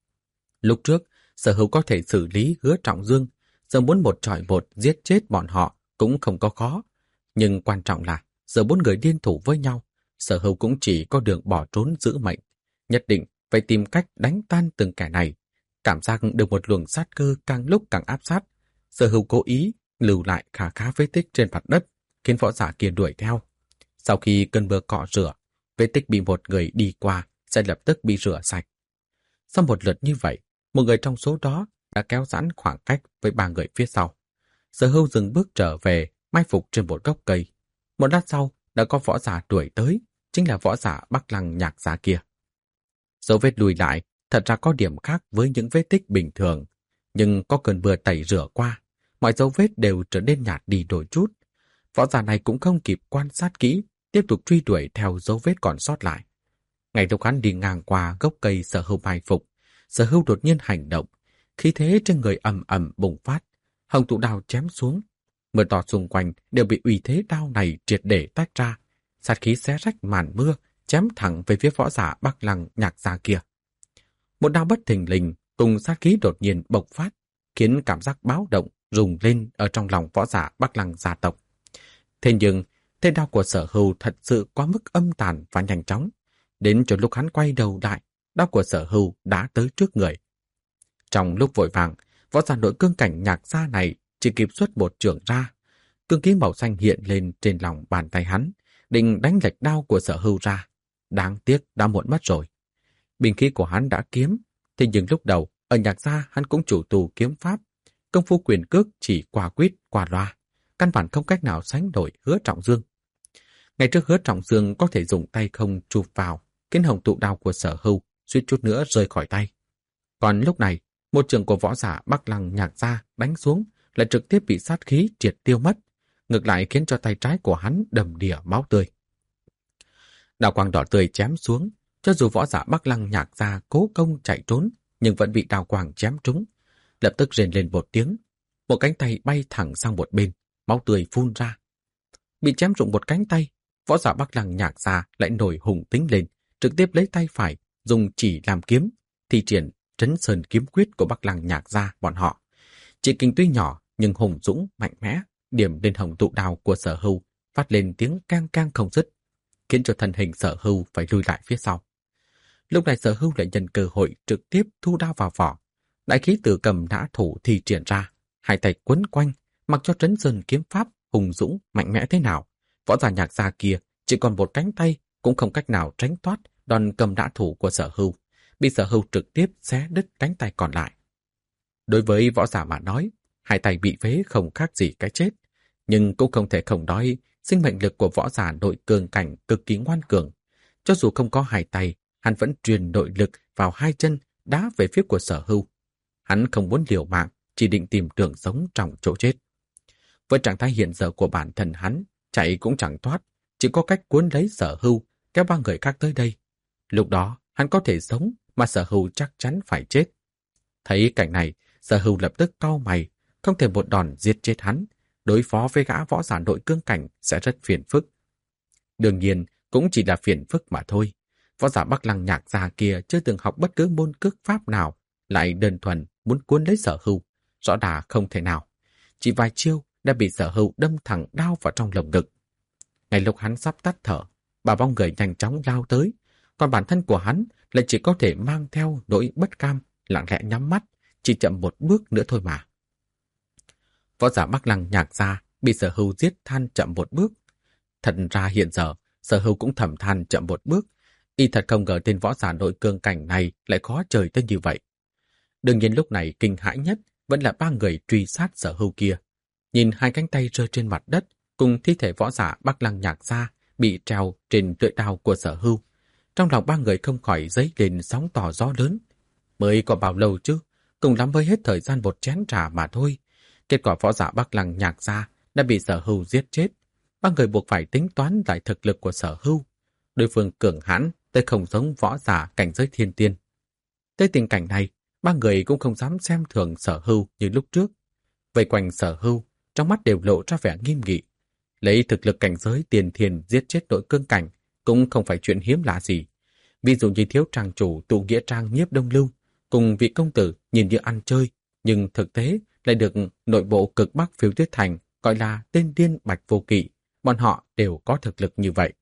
Lúc trước, Sở Hữu có thể xử lý Hứa Trọng Dương, giờ muốn một chọi một giết chết bọn họ cũng không có khó. Nhưng quan trọng là, giờ 4 người liên thủ với nhau, Sở Hữu cũng chỉ có đường bỏ trốn giữ mệnh. Nhất định phải tìm cách đánh tan từng kẻ này. Cảm giác được một luồng sát cơ càng lúc càng áp sát. Sở Hữu cố ý lưu lại khá khá vết tích trên mặt đất, khiến võ giả kia đuổi theo. Sau khi cơn mưa cọ rửa, vết tích bị một người đi qua sẽ lập tức bị rửa sạch. Sau một lượt như vậy, một người trong số đó đã kéo giãn khoảng cách với 3 người phía sau. Sở Hưu dừng bước trở về, mai phục trên một gốc cây. Một lát sau, đã có võ giả đuổi tới, chính là võ giả Bắc Lăng Nhạc Gia kia. Dấu vết lùi lại, thật ra có điểm khác với những vết tích bình thường, nhưng có cơn mưa tẩy rửa qua, mọi dấu vết đều trở nên nhạt đi đôi chút. Võ giả này cũng không kịp quan sát kỹ, tiếp tục truy đuổi theo dấu vết còn sót lại. Ngay lúc hắn đi ngang qua gốc cây Sở Hưu mai phục, Sở Hưu đột nhiên hành động, khí thế trên người ầm ầm bùng phát, hồng tụ đao chém xuống. Mưa to xung quanh đều bị uy thế đao này triệt để tách ra, sát khí xé rách màn mưa, chém thẳng về phía võ giả Bắc Lăng Nhạc Gia kia. Một đao bất thình lình cùng sát khí đột nhiên bộc phát, khiến cảm giác báo động rùng lên ở trong lòng võ giả Bắc Lăng gia tộc. Thế nhưng, thế đao của Sở Hưu thật sự quá mức âm tàn và nhanh chóng. Đến cho lúc hắn quay đầu lại, đao của Sở Hưu đã tới trước người. Trong lúc vội vàng, võ giả nội cương cảnh Nhạc Gia này chỉ kịp xuất một chưởng ra. Cương khí màu xanh hiện lên trên lòng bàn tay hắn, định đánh lệch đao của Sở Hưu ra. Đáng tiếc đã muộn mất rồi. Binh khí của hắn đã kiếm, thế nhưng lúc đầu ở Nhạc Gia hắn cũng chủ tu kiếm pháp, công phu quyền cước chỉ qua quýt qua loa, căn bản không cách nào sánh nổi Hứa Trọng Dương. Ngày trước Hứa Trọng Dương có thể dùng tay không chụp vào, khiến hồng tụ đao của Sở Hưu suýt chút nữa rơi khỏi tay. Còn lúc này, một trường của võ giả Bắc Lăng Nhạc Gia đánh xuống lại trực tiếp bị sát khí triệt tiêu mất, ngược lại khiến cho tay trái của hắn đầm đìa máu tươi. Đao quang đỏ tươi chém xuống, cho dù võ giả Bắc Lăng Nhạc Gia cố công chạy trốn, nhưng vẫn bị đao quang chém trúng. Lập tức rền lên một tiếng, một cánh tay bay thẳng sang một bên, máu tươi phun ra. Bị chém rụng một cánh tay, võ giả Bắc Lăng Nhạc Gia lại nổi hùng tính lên, trực tiếp lấy tay phải dùng chỉ làm kiếm, thi triển Trấn Sơn kiếm quyết của Bắc Lăng Nhạc Gia bọn họ. Chỉ kình tuy nhỏ nhưng hùng dũng mạnh mẽ, điểm lên hồng tụ đao của Sở Hưu, phát lên tiếng kang kang không dứt, khiến cho thân hình Sở Hưu phải lùi lại phía sau. Lúc này Sở Hưu lại nhân cơ hội trực tiếp thu đao vào vỏ, đại khí tử cầm nã thủ thi triển ra, hai tay quấn quanh, mặc cho Trấn Sơn kiếm pháp hùng dũng mạnh mẽ thế nào, võ giả Nhạc Gia kia chỉ còn một cánh tay cũng không cách nào tránh thoát đòn cầm nã thủ của Sở Hưu, bị Sở Hưu trực tiếp xé đứt cánh tay còn lại. Đối với võ giả mà nói, hai tay bị phế không khác gì cái chết, nhưng cũng không thể không nói sinh mệnh lực của võ giả nội cường cảnh cực kỳ ngoan cường. Cho dù không có hai tay, hắn vẫn truyền nội lực vào hai chân đá về phía của Sở Hưu. Hắn không muốn liều mạng, chỉ định tìm đường sống trong chỗ chết. Với trạng thái hiện giờ của bản thân hắn, chạy cũng chẳng thoát, chỉ có cách cuốn lấy Sở Hưu, kéo 3 người khác tới đây. Lúc đó, hắn có thể sống, mà Sở Hưu chắc chắn phải chết. Thấy cảnh này, Sở Hưu lập tức cau mày, không thể một đòn giết chết hắn, đối phó với gã võ giả nội cương cảnh sẽ rất phiền phức. Đương nhiên, cũng chỉ là phiền phức mà thôi. Võ giả Bắc Lăng Nhạc Gia kia chưa từng học bất cứ môn cước pháp nào, lại đơn thuần muốn cuốn lấy Sở Hưu, rõ đã không thể nào. Chỉ vài chiêu đã bị Sở Hưu đâm thẳng đao vào trong lồng ngực. Ngay lúc hắn sắp tắt thở, bà bóng người nhanh chóng lao tới, còn bản thân của hắn lại chỉ có thể mang theo nỗi bất cam, lặng lẽ nhắm mắt, chỉ chậm một bước nữa thôi mà. Võ giả Bắc Lăng Nhạc Gia bị Sở Hưu giết than chậm một bước. Thật ra hiện giờ, Sở Hưu cũng thầm than chậm một bước, y thật không ngờ tên võ giả nội cương cảnh này lại khó trời tới như vậy. Đương nhiên lúc này kinh hãi nhất vẫn là 3 người truy sát Sở Hưu kia. Nhìn hai cánh tay rơi trên mặt đất, cùng thi thể võ giả Bắc Lăng Nhạc Gia bị treo trên lưỡi đao của Sở Hưu. Trong lòng ba người không khỏi dấy lên sóng to gió lớn. Mới có bao lâu chứ, cùng lắm với hết thời gian một chén trà mà thôi. Kết quả võ giả Bắc Lăng Nhạc Gia đã bị Sở Hưu giết chết. Ba người buộc phải tính toán lại thực lực của Sở Hưu. Đối phương cường hãn tới không giống võ giả cảnh giới thiên tiên. Tới tình cảnh này, ba người cũng không dám xem thường Sở Hưu như lúc trước. Vây quanh Sở Hưu, trong mắt đều lộ ra vẻ nghiêm nghị. Lấy thực lực cảnh giới tiền thiền giết chết đội cương cảnh cũng không phải chuyện hiếm lạ gì. Ví dụ như thiếu trang chủ tụ nghĩa trang Nhiếp Đông Lưu cùng vị công tử nhìn như ăn chơi, nhưng thực tế lại được nội bộ cực Bắc Phiêu Tuyết Thành gọi là tên điên Bạch Vô Kỵ. Bọn họ đều có thực lực như vậy.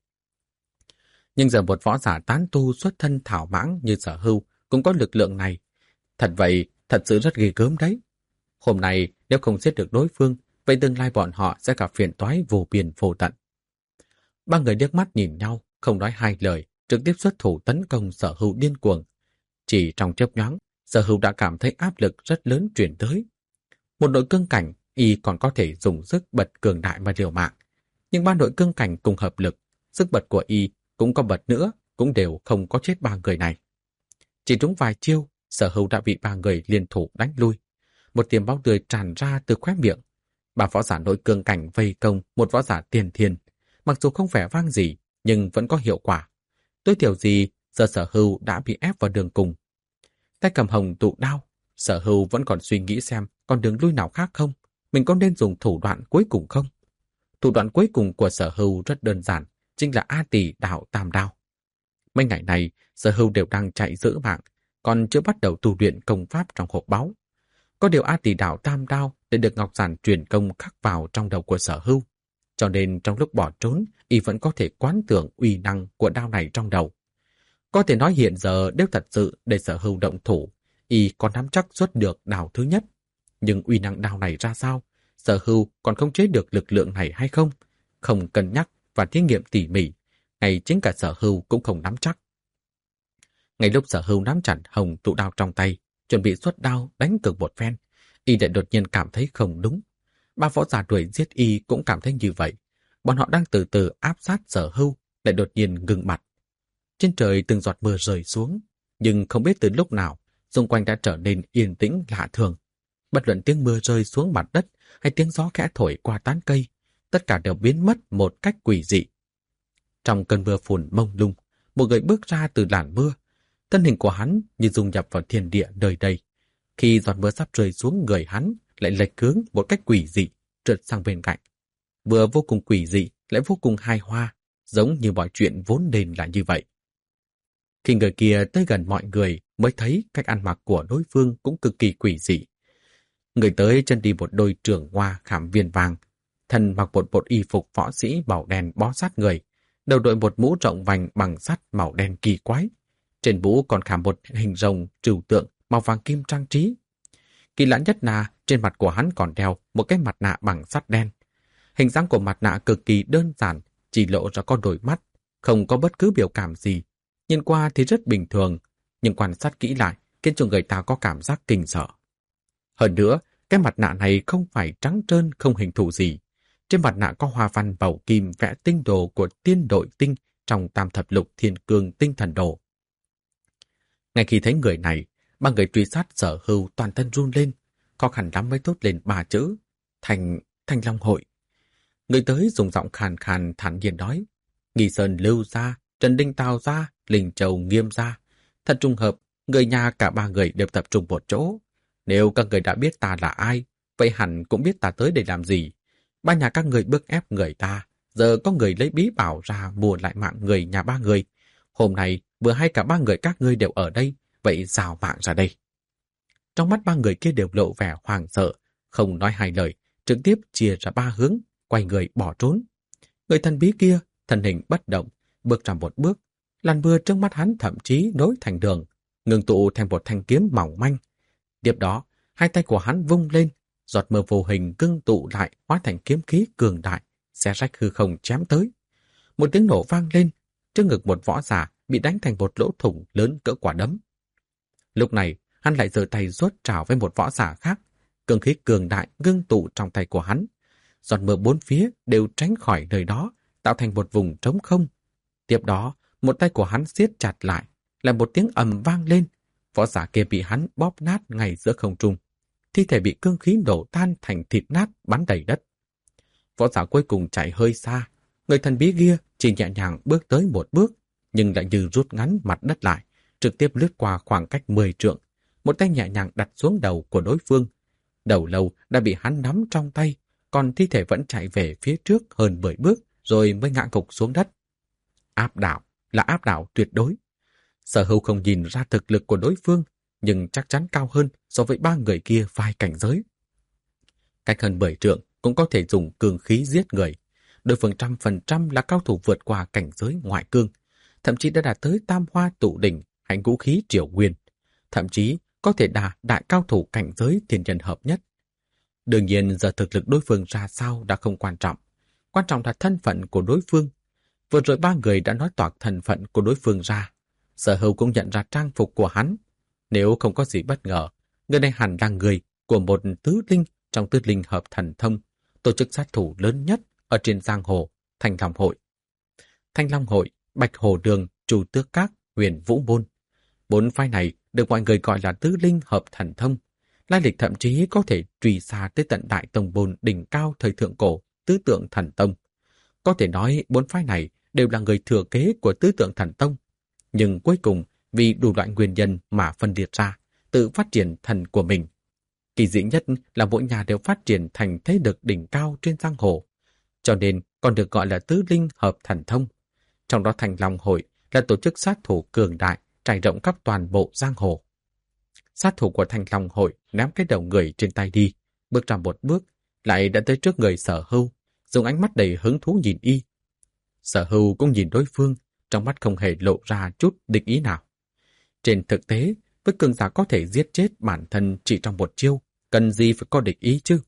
Nhưng giờ một võ giả tán tu xuất thân thảo mãng như Sở Hưu cũng có lực lượng này. Thật vậy, thật sự rất ghê gớm đấy. Hôm nay nếu không giết được đối phương, vậy tương lai bọn họ sẽ gặp phiền toái vô biên vô tận. Ba người liếc mắt nhìn nhau, không nói hai lời, trực tiếp xuất thủ tấn công Sở Hưu điên cuồng. Chỉ trong chớp nhoáng, Sở Hưu đã cảm thấy áp lực rất lớn truyền tới. Một đội cương cảnh, y còn có thể dùng sức bật cường đại mà liều mạng. Nhưng ba đội cương cảnh cùng hợp lực, sức bật của y cũng có bật nữa, cũng đều không có chết ba người này. Chỉ trúng vài chiêu, Sở Hưu đã bị ba người liên thủ đánh lui. Một tiềm máu tươi tràn ra từ khóe miệng. Ba võ giả nội cương cảnh vây công một võ giả tiền thiên. Mặc dù không vẻ vang gì, nhưng vẫn có hiệu quả. Tối thiểu gì, giờ Sở Hưu đã bị ép vào đường cùng. Tay cầm hồng tụ đao, Sở Hưu vẫn còn suy nghĩ xem còn đường lui nào khác không. Mình có nên dùng thủ đoạn cuối cùng không? Thủ đoạn cuối cùng của Sở Hưu rất đơn giản, chính là A Tỷ Đạo Tam Đao. Mấy ngày này, Sở Hưu đều đang chạy giữ mạng, còn chưa bắt đầu tu luyện công pháp trong hộp báu. Có điều A Tỷ Đạo Tam Đao để được Ngọc Giản truyền công khắc vào trong đầu của Sở Hưu, cho nên trong lúc bỏ trốn, y vẫn có thể quán tưởng uy năng của đao này trong đầu. Có thể nói hiện giờ nếu thật sự để Sở Hưu động thủ, y còn nắm chắc xuất được đao thứ nhất. Nhưng uy năng đao này ra sao? Sở Hưu còn không chế được lực lượng này hay không? Không cân nhắc và thí nghiệm tỉ mỉ, ngay chính cả Sở Hưu cũng không nắm chắc. Ngay lúc Sở Hưu nắm chặt hồng tụ đao trong tay, chuẩn bị xuất đao đánh cược một phen, y lại đột nhiên cảm thấy không đúng. Ba võ giả đuổi giết y cũng cảm thấy như vậy. Bọn họ đang từ từ áp sát Sở Hưu, lại đột nhiên ngừng mặt. Trên trời từng giọt mưa rơi xuống, nhưng không biết từ lúc nào, xung quanh đã trở nên yên tĩnh lạ thường. Bất luận tiếng mưa rơi xuống mặt đất hay tiếng gió khẽ thổi qua tán cây, tất cả đều biến mất một cách quỷ dị. Trong cơn mưa phùn mông lung, một người bước ra từ làn mưa. Thân hình của hắn như dung nhập vào thiên địa nơi đây. Khi giọt mưa sắp rơi xuống người hắn, lại lệch hướng một cách quỷ dị, trượt sang bên cạnh. Vừa vô cùng quỷ dị, lại vô cùng hài hòa, giống như mọi chuyện vốn nên là như vậy. Khi người kia tới gần mọi người mới thấy cách ăn mặc của đối phương cũng cực kỳ quỷ dị. Người tới chân đi một đôi trưởng hoa khảm viền vàng, thân mặc một bộ y phục võ sĩ màu đen bó sát người, đầu đội một mũ rộng vành bằng sắt màu đen kỳ quái. Trên mũ còn khảm một hình rồng trừu tượng màu vàng kim trang trí. Kỳ lạ nhất là trên mặt của hắn còn đeo một cái mặt nạ bằng sắt đen. Hình dáng của mặt nạ cực kỳ đơn giản, chỉ lộ ra có đôi mắt, không có bất cứ biểu cảm gì. Nhìn qua thì rất bình thường, nhưng quan sát kỹ lại khiến cho người ta có cảm giác kinh sợ. Hơn nữa, cái mặt nạ này không phải trắng trơn không hình thù gì. Trên mặt nạ có hoa văn bầu kim vẽ tinh đồ của tiên đội tinh trong tam thập lục thiên cương tinh thần đồ. Ngay khi thấy người này, ba người truy sát Sở Hưu toàn thân run lên, khó khăn lắm mới thốt lên ba chữ: Thanh Long Hội. Người tới dùng giọng khàn khàn thản nhiên nói: Nghi Sơn Lưu gia, Trần Đinh Tào gia, Linh Châu Nghiêm gia. Thật trùng hợp, người nhà cả ba người đều tập trung một chỗ. Nếu các người đã biết ta là ai, vậy hẳn cũng biết ta tới để làm gì. Ba nhà các người bức ép người ta, giờ có người lấy bí bảo ra mua lại mạng người nhà ba người. Hôm nay vừa hay cả ba người các ngươi đều ở đây, vậy rào mạng ra đây. Trong mắt ba người kia đều lộ vẻ hoảng sợ, không nói hai lời, trực tiếp chia ra ba hướng, quay người bỏ trốn. Người thần bí kia, thân hình bất động, bước ra một bước, làn mưa trước mắt hắn thậm chí nối thành đường, ngừng tụ thành một thanh kiếm mỏng manh. Tiếp đó, hai tay của hắn vung lên, giọt mưa vô hình ngưng tụ lại hóa thành kiếm khí cường đại, xé rách hư không chém tới. Một tiếng nổ vang lên, trước ngực một võ giả bị đánh thành một lỗ thủng lớn cỡ quả đấm. Lúc này, hắn lại giơ tay giốt trảo với một võ giả khác, cường khí cường đại ngưng tụ trong tay của hắn. giọt mưa bốn phía đều tránh khỏi nơi đó, tạo thành một vùng trống không. Tiếp đó, một tay của hắn siết chặt lại, là một tiếng ầm vang lên. Võ giả kia bị hắn bóp nát ngay giữa không trung. Thi thể bị cương khí nổ tan thành thịt nát bắn đầy đất. Võ giả cuối cùng chạy hơi xa. Người thần bí kia chỉ nhẹ nhàng bước tới một bước, nhưng lại như rút ngắn mặt đất lại, trực tiếp lướt qua khoảng cách 10 trượng. Một tay nhẹ nhàng đặt xuống đầu của đối phương. Đầu lâu đã bị hắn nắm trong tay, còn thi thể vẫn chạy về phía trước hơn 10 bước rồi mới ngã gục xuống đất. Áp đảo là áp đảo tuyệt đối. Sở Hưu không nhìn ra thực lực của đối phương, nhưng chắc chắn cao hơn so với 3 người kia vài cảnh giới. Cách hơn 10 trượng cũng có thể dùng cương khí giết người. Đối phương 100% là cao thủ vượt qua cảnh giới ngoại cương, thậm chí đã đạt tới tam hoa tụ đỉnh, hành vũ khí triều nguyên, thậm chí có thể đả đại cao thủ cảnh giới thiên nhân hợp nhất. Đương nhiên giờ thực lực đối phương ra sao đã không quan trọng. Quan trọng là thân phận của đối phương. Vừa rồi 3 người đã nói toạc thân phận của đối phương ra. Sở Hưu cũng nhận ra trang phục của hắn. Nếu không có gì bất ngờ, người này hẳn là người của một tứ linh trong tứ linh hợp thần thông, tổ chức sát thủ lớn nhất ở trên giang hồ, Thanh Long Hội. Thanh Long Hội, Bạch Hồ Đường, Chu Tước Các, Huyền Vũ Môn. 4 phái này được mọi người gọi là tứ linh hợp thần thông. Lai lịch thậm chí có thể truy xa tới tận đại tông môn đỉnh cao thời thượng cổ, Tứ Tượng Thần Tông. Có thể nói 4 phái này đều là người thừa kế của Tứ Tượng Thần Tông, nhưng cuối cùng vì đủ loại nguyên nhân mà phân liệt ra, tự phát triển thần của mình. Kỳ dị nhất là mỗi nhà đều phát triển thành thế lực đỉnh cao trên giang hồ, cho nên còn được gọi là tứ linh hợp thần thông. Trong đó Thanh Long Hội là tổ chức sát thủ cường đại trải rộng khắp toàn bộ giang hồ. Sát thủ của Thanh Long Hội ném cái đầu người trên tay đi, bước ra một bước, lại đã tới trước người Sở Hưu, dùng ánh mắt đầy hứng thú nhìn y. Sở Hưu cũng nhìn đối phương, trong mắt không hề lộ ra chút địch ý nào. Trên thực tế, với cường giả có thể giết chết bản thân chỉ trong một chiêu, cần gì phải có địch ý chứ?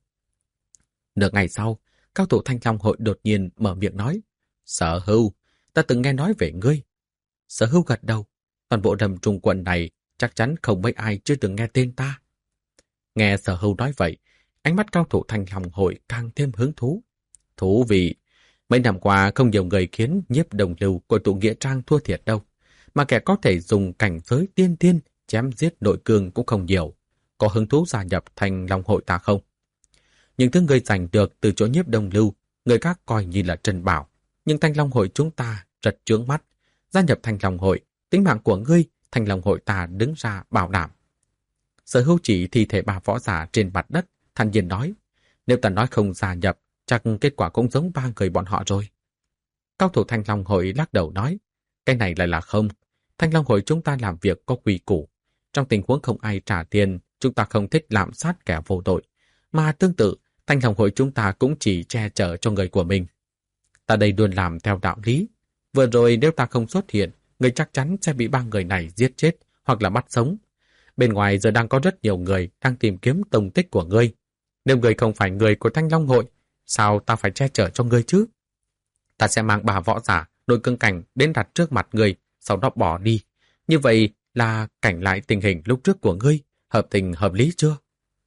Nửa ngày sau, cao thủ Thanh Long Hội đột nhiên mở miệng nói, Sở Hưu, ta từng nghe nói về ngươi. Sở Hưu gật đầu, toàn bộ Đầm Trung quận này chắc chắn không mấy ai chưa từng nghe tên ta. Nghe Sở Hưu nói vậy, ánh mắt cao thủ Thanh Long Hội càng thêm hứng thú. Thú vị, mấy năm qua không nhiều người khiến Nhiếp Đồng Lưu của tụ Nghĩa Trang thua thiệt đâu, mà kẻ có thể dùng cảnh giới tiên tiên chém giết nội cương cũng không nhiều. Có hứng thú gia nhập Thanh Long Hội ta không? Những thứ ngươi giành được từ chỗ Nhiếp Đồng Lưu, người khác coi như là trân bảo, nhưng Thanh Long Hội chúng ta rất chướng mắt. Gia nhập Thanh Long Hội, tính mạng của ngươi, Thanh Long Hội ta đứng ra bảo đảm. Sở Hưu chỉ thi thể 3 võ giả trên mặt đất, thản nhiên nói, nếu ta nói không gia nhập, chắc kết quả cũng giống 3 người bọn họ rồi. Cao thủ Thanh Long Hội lắc đầu nói, cái này lại là không. Thanh Long Hội chúng ta làm việc có quy củ. Trong tình huống không ai trả tiền, chúng ta không thích lạm sát kẻ vô tội. Mà tương tự, Thanh Long Hội chúng ta cũng chỉ che chở cho người của mình. Ta đây luôn làm theo đạo lý. Vừa rồi nếu ta không xuất hiện, người chắc chắn sẽ bị 3 người này giết chết hoặc là bắt sống. Bên ngoài giờ đang có rất nhiều người đang tìm kiếm tung tích của ngươi. Nếu ngươi không phải người của Thanh Long Hội, sao ta phải che chở cho ngươi chứ? Ta sẽ mang 3 võ giả, đội cương cảnh đến đặt trước mặt ngươi, sau đó bỏ đi. Như vậy là cảnh lại tình hình lúc trước của ngươi, hợp tình hợp lý chưa?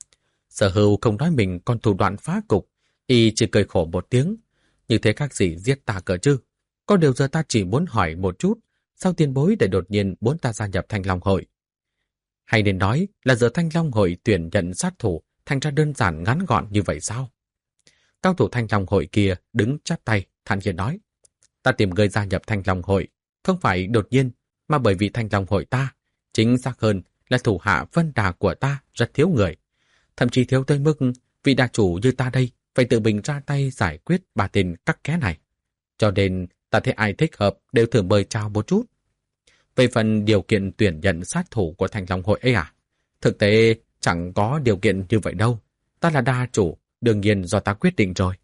Sở Hưu không nói mình còn thủ đoạn phá cục, y chỉ cười khổ một tiếng. Như thế các gì giết ta cỡ chứ? Có điều giờ ta chỉ muốn hỏi một chút, sao tiền bối để đột nhiên muốn ta gia nhập Thanh Long Hội? Hay nên nói là giờ Thanh Long Hội tuyển nhận sát thủ thành ra đơn giản ngắn gọn như vậy sao? Cao thủ Thanh Long Hội kia đứng chắp tay, thản nhiên nói, ta tìm người gia nhập Thanh Long Hội, không phải đột nhiên, mà bởi vì Thanh Long Hội ta, chính xác hơn là thủ hạ Vân Đà của ta rất thiếu người. Thậm chí thiếu tới mức vị đà chủ như ta đây phải tự mình ra tay giải quyết 3 tên các ké này. Cho nên ta thấy ai thích hợp đều thử mời chào một chút. Về phần điều kiện tuyển nhận sát thủ của Thanh Long Hội ấy à? Thực tế chẳng có điều kiện như vậy đâu. Ta là đà chủ, đương nhiên do ta quyết định rồi.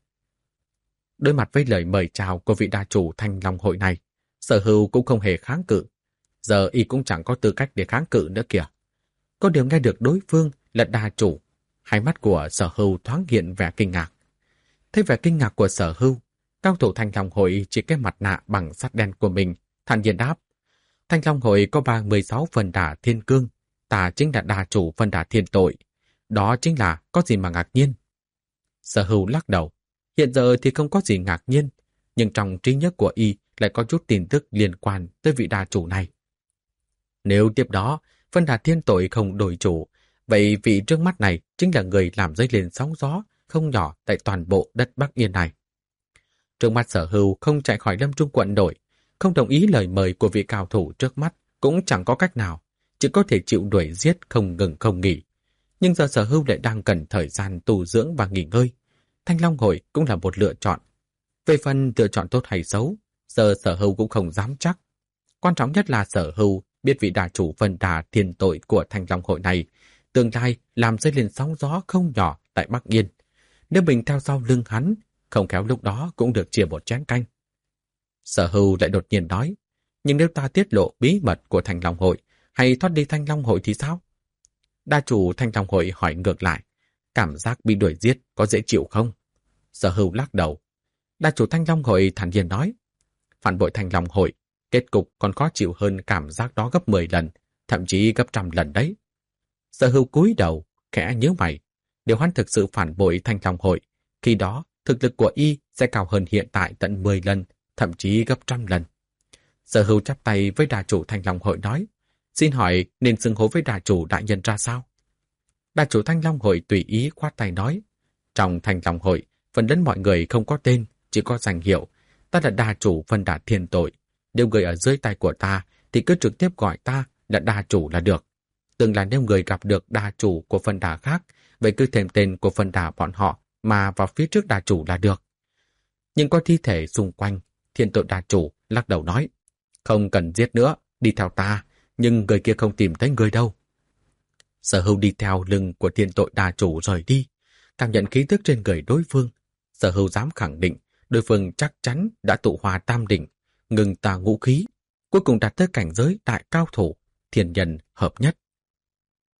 Đối mặt với lời mời chào của vị đà chủ Thanh Long Hội này, Sở Hưu cũng không hề kháng cự. Giờ y cũng chẳng có tư cách để kháng cự nữa kìa. Có điều nghe được đối phương là đà chủ, hai mắt của Sở Hưu thoáng hiện vẻ kinh ngạc. Thấy vẻ kinh ngạc của Sở Hưu, cao thủ Thanh Long Hội chỉ cái mặt nạ bằng sắt đen của mình, thản nhiên đáp. Thanh Long Hội có 36 phần đà thiên cương, ta chính là đà chủ phần đà thiên tội. Đó chính là có gì mà ngạc nhiên. Sở Hưu lắc đầu. Hiện giờ thì không có gì ngạc nhiên, nhưng trong trí nhớ của y lại có chút tin tức liên quan tới vị đà chủ này. Nếu tiếp đó, Vân Đà Thiên Tội không đổi chủ, vậy vị trước mắt này chính là người làm dấy lên sóng gió không nhỏ tại toàn bộ đất Bắc Yên này. Trước mắt Sở Hưu không chạy khỏi Lâm Trung quận đội, không đồng ý lời mời của vị cao thủ trước mắt cũng chẳng có cách nào, chỉ có thể chịu đuổi giết không ngừng không nghỉ. Nhưng giờ Sở Hưu lại đang cần thời gian tu dưỡng và nghỉ ngơi. Thanh Long Hội cũng là một lựa chọn. Về phần lựa chọn tốt hay xấu, giờ Sở Hưu cũng không dám chắc. Quan trọng nhất là Sở Hưu biết vị đà chủ Vân Đà Thiên Tội của Thanh Long Hội này tương lai làm dấy lên sóng gió không nhỏ tại Bắc Yên. Nếu mình theo sau lưng hắn, không khéo lúc đó cũng được chia một chén canh. Sở Hưu lại đột nhiên nói, nhưng nếu ta tiết lộ bí mật của Thanh Long Hội hay thoát đi Thanh Long Hội thì sao? Đa chủ Thanh Long Hội hỏi ngược lại, cảm giác bị đuổi giết có dễ chịu không? Sở Hưu lắc đầu. Đa chủ Thanh Long Hội thản nhiên nói, phản bội Thanh Long Hội, kết cục còn khó chịu hơn cảm giác đó gấp 10 lần, thậm chí gấp trăm lần đấy. Sở Hưu cúi đầu, khẽ nhíu mày. Nếu hắn thực sự phản bội Thanh Long Hội, khi đó thực lực của y sẽ cao hơn hiện tại tận 10 lần, thậm chí gấp trăm lần. Sở Hưu chắp tay với đà chủ Thanh Long Hội nói, xin hỏi nên xưng hô với đà chủ đại nhân ra sao? Đà chủ Thanh Long Hội tùy ý khoát tay nói, trong Thanh Long Hội, phần lớn mọi người không có tên, chỉ có danh hiệu. Ta là đà chủ Vân Đà Thiên Tội. Nếu người ở dưới tay của ta thì cứ trực tiếp gọi ta là đà chủ là được. Tương lai nếu người gặp được đà chủ của Vân Đà khác, vậy cứ thêm tên của Vân Đà bọn họ mà vào phía trước đà chủ là được. Nhưng có thi thể xung quanh, Thiên Tội đà chủ lắc đầu nói, không cần giết nữa, đi theo ta, nhưng người kia không tìm thấy người đâu. Sở Hưu đi theo lưng của Thiên Tội đà chủ rời đi, cảm nhận khí tức trên người đối phương. Sở Hưu dám khẳng định đối phương chắc chắn đã tụ hòa tam đỉnh, ngừng tà ngũ khí, cuối cùng đạt tới cảnh giới đại cao thủ, thiên nhân hợp nhất.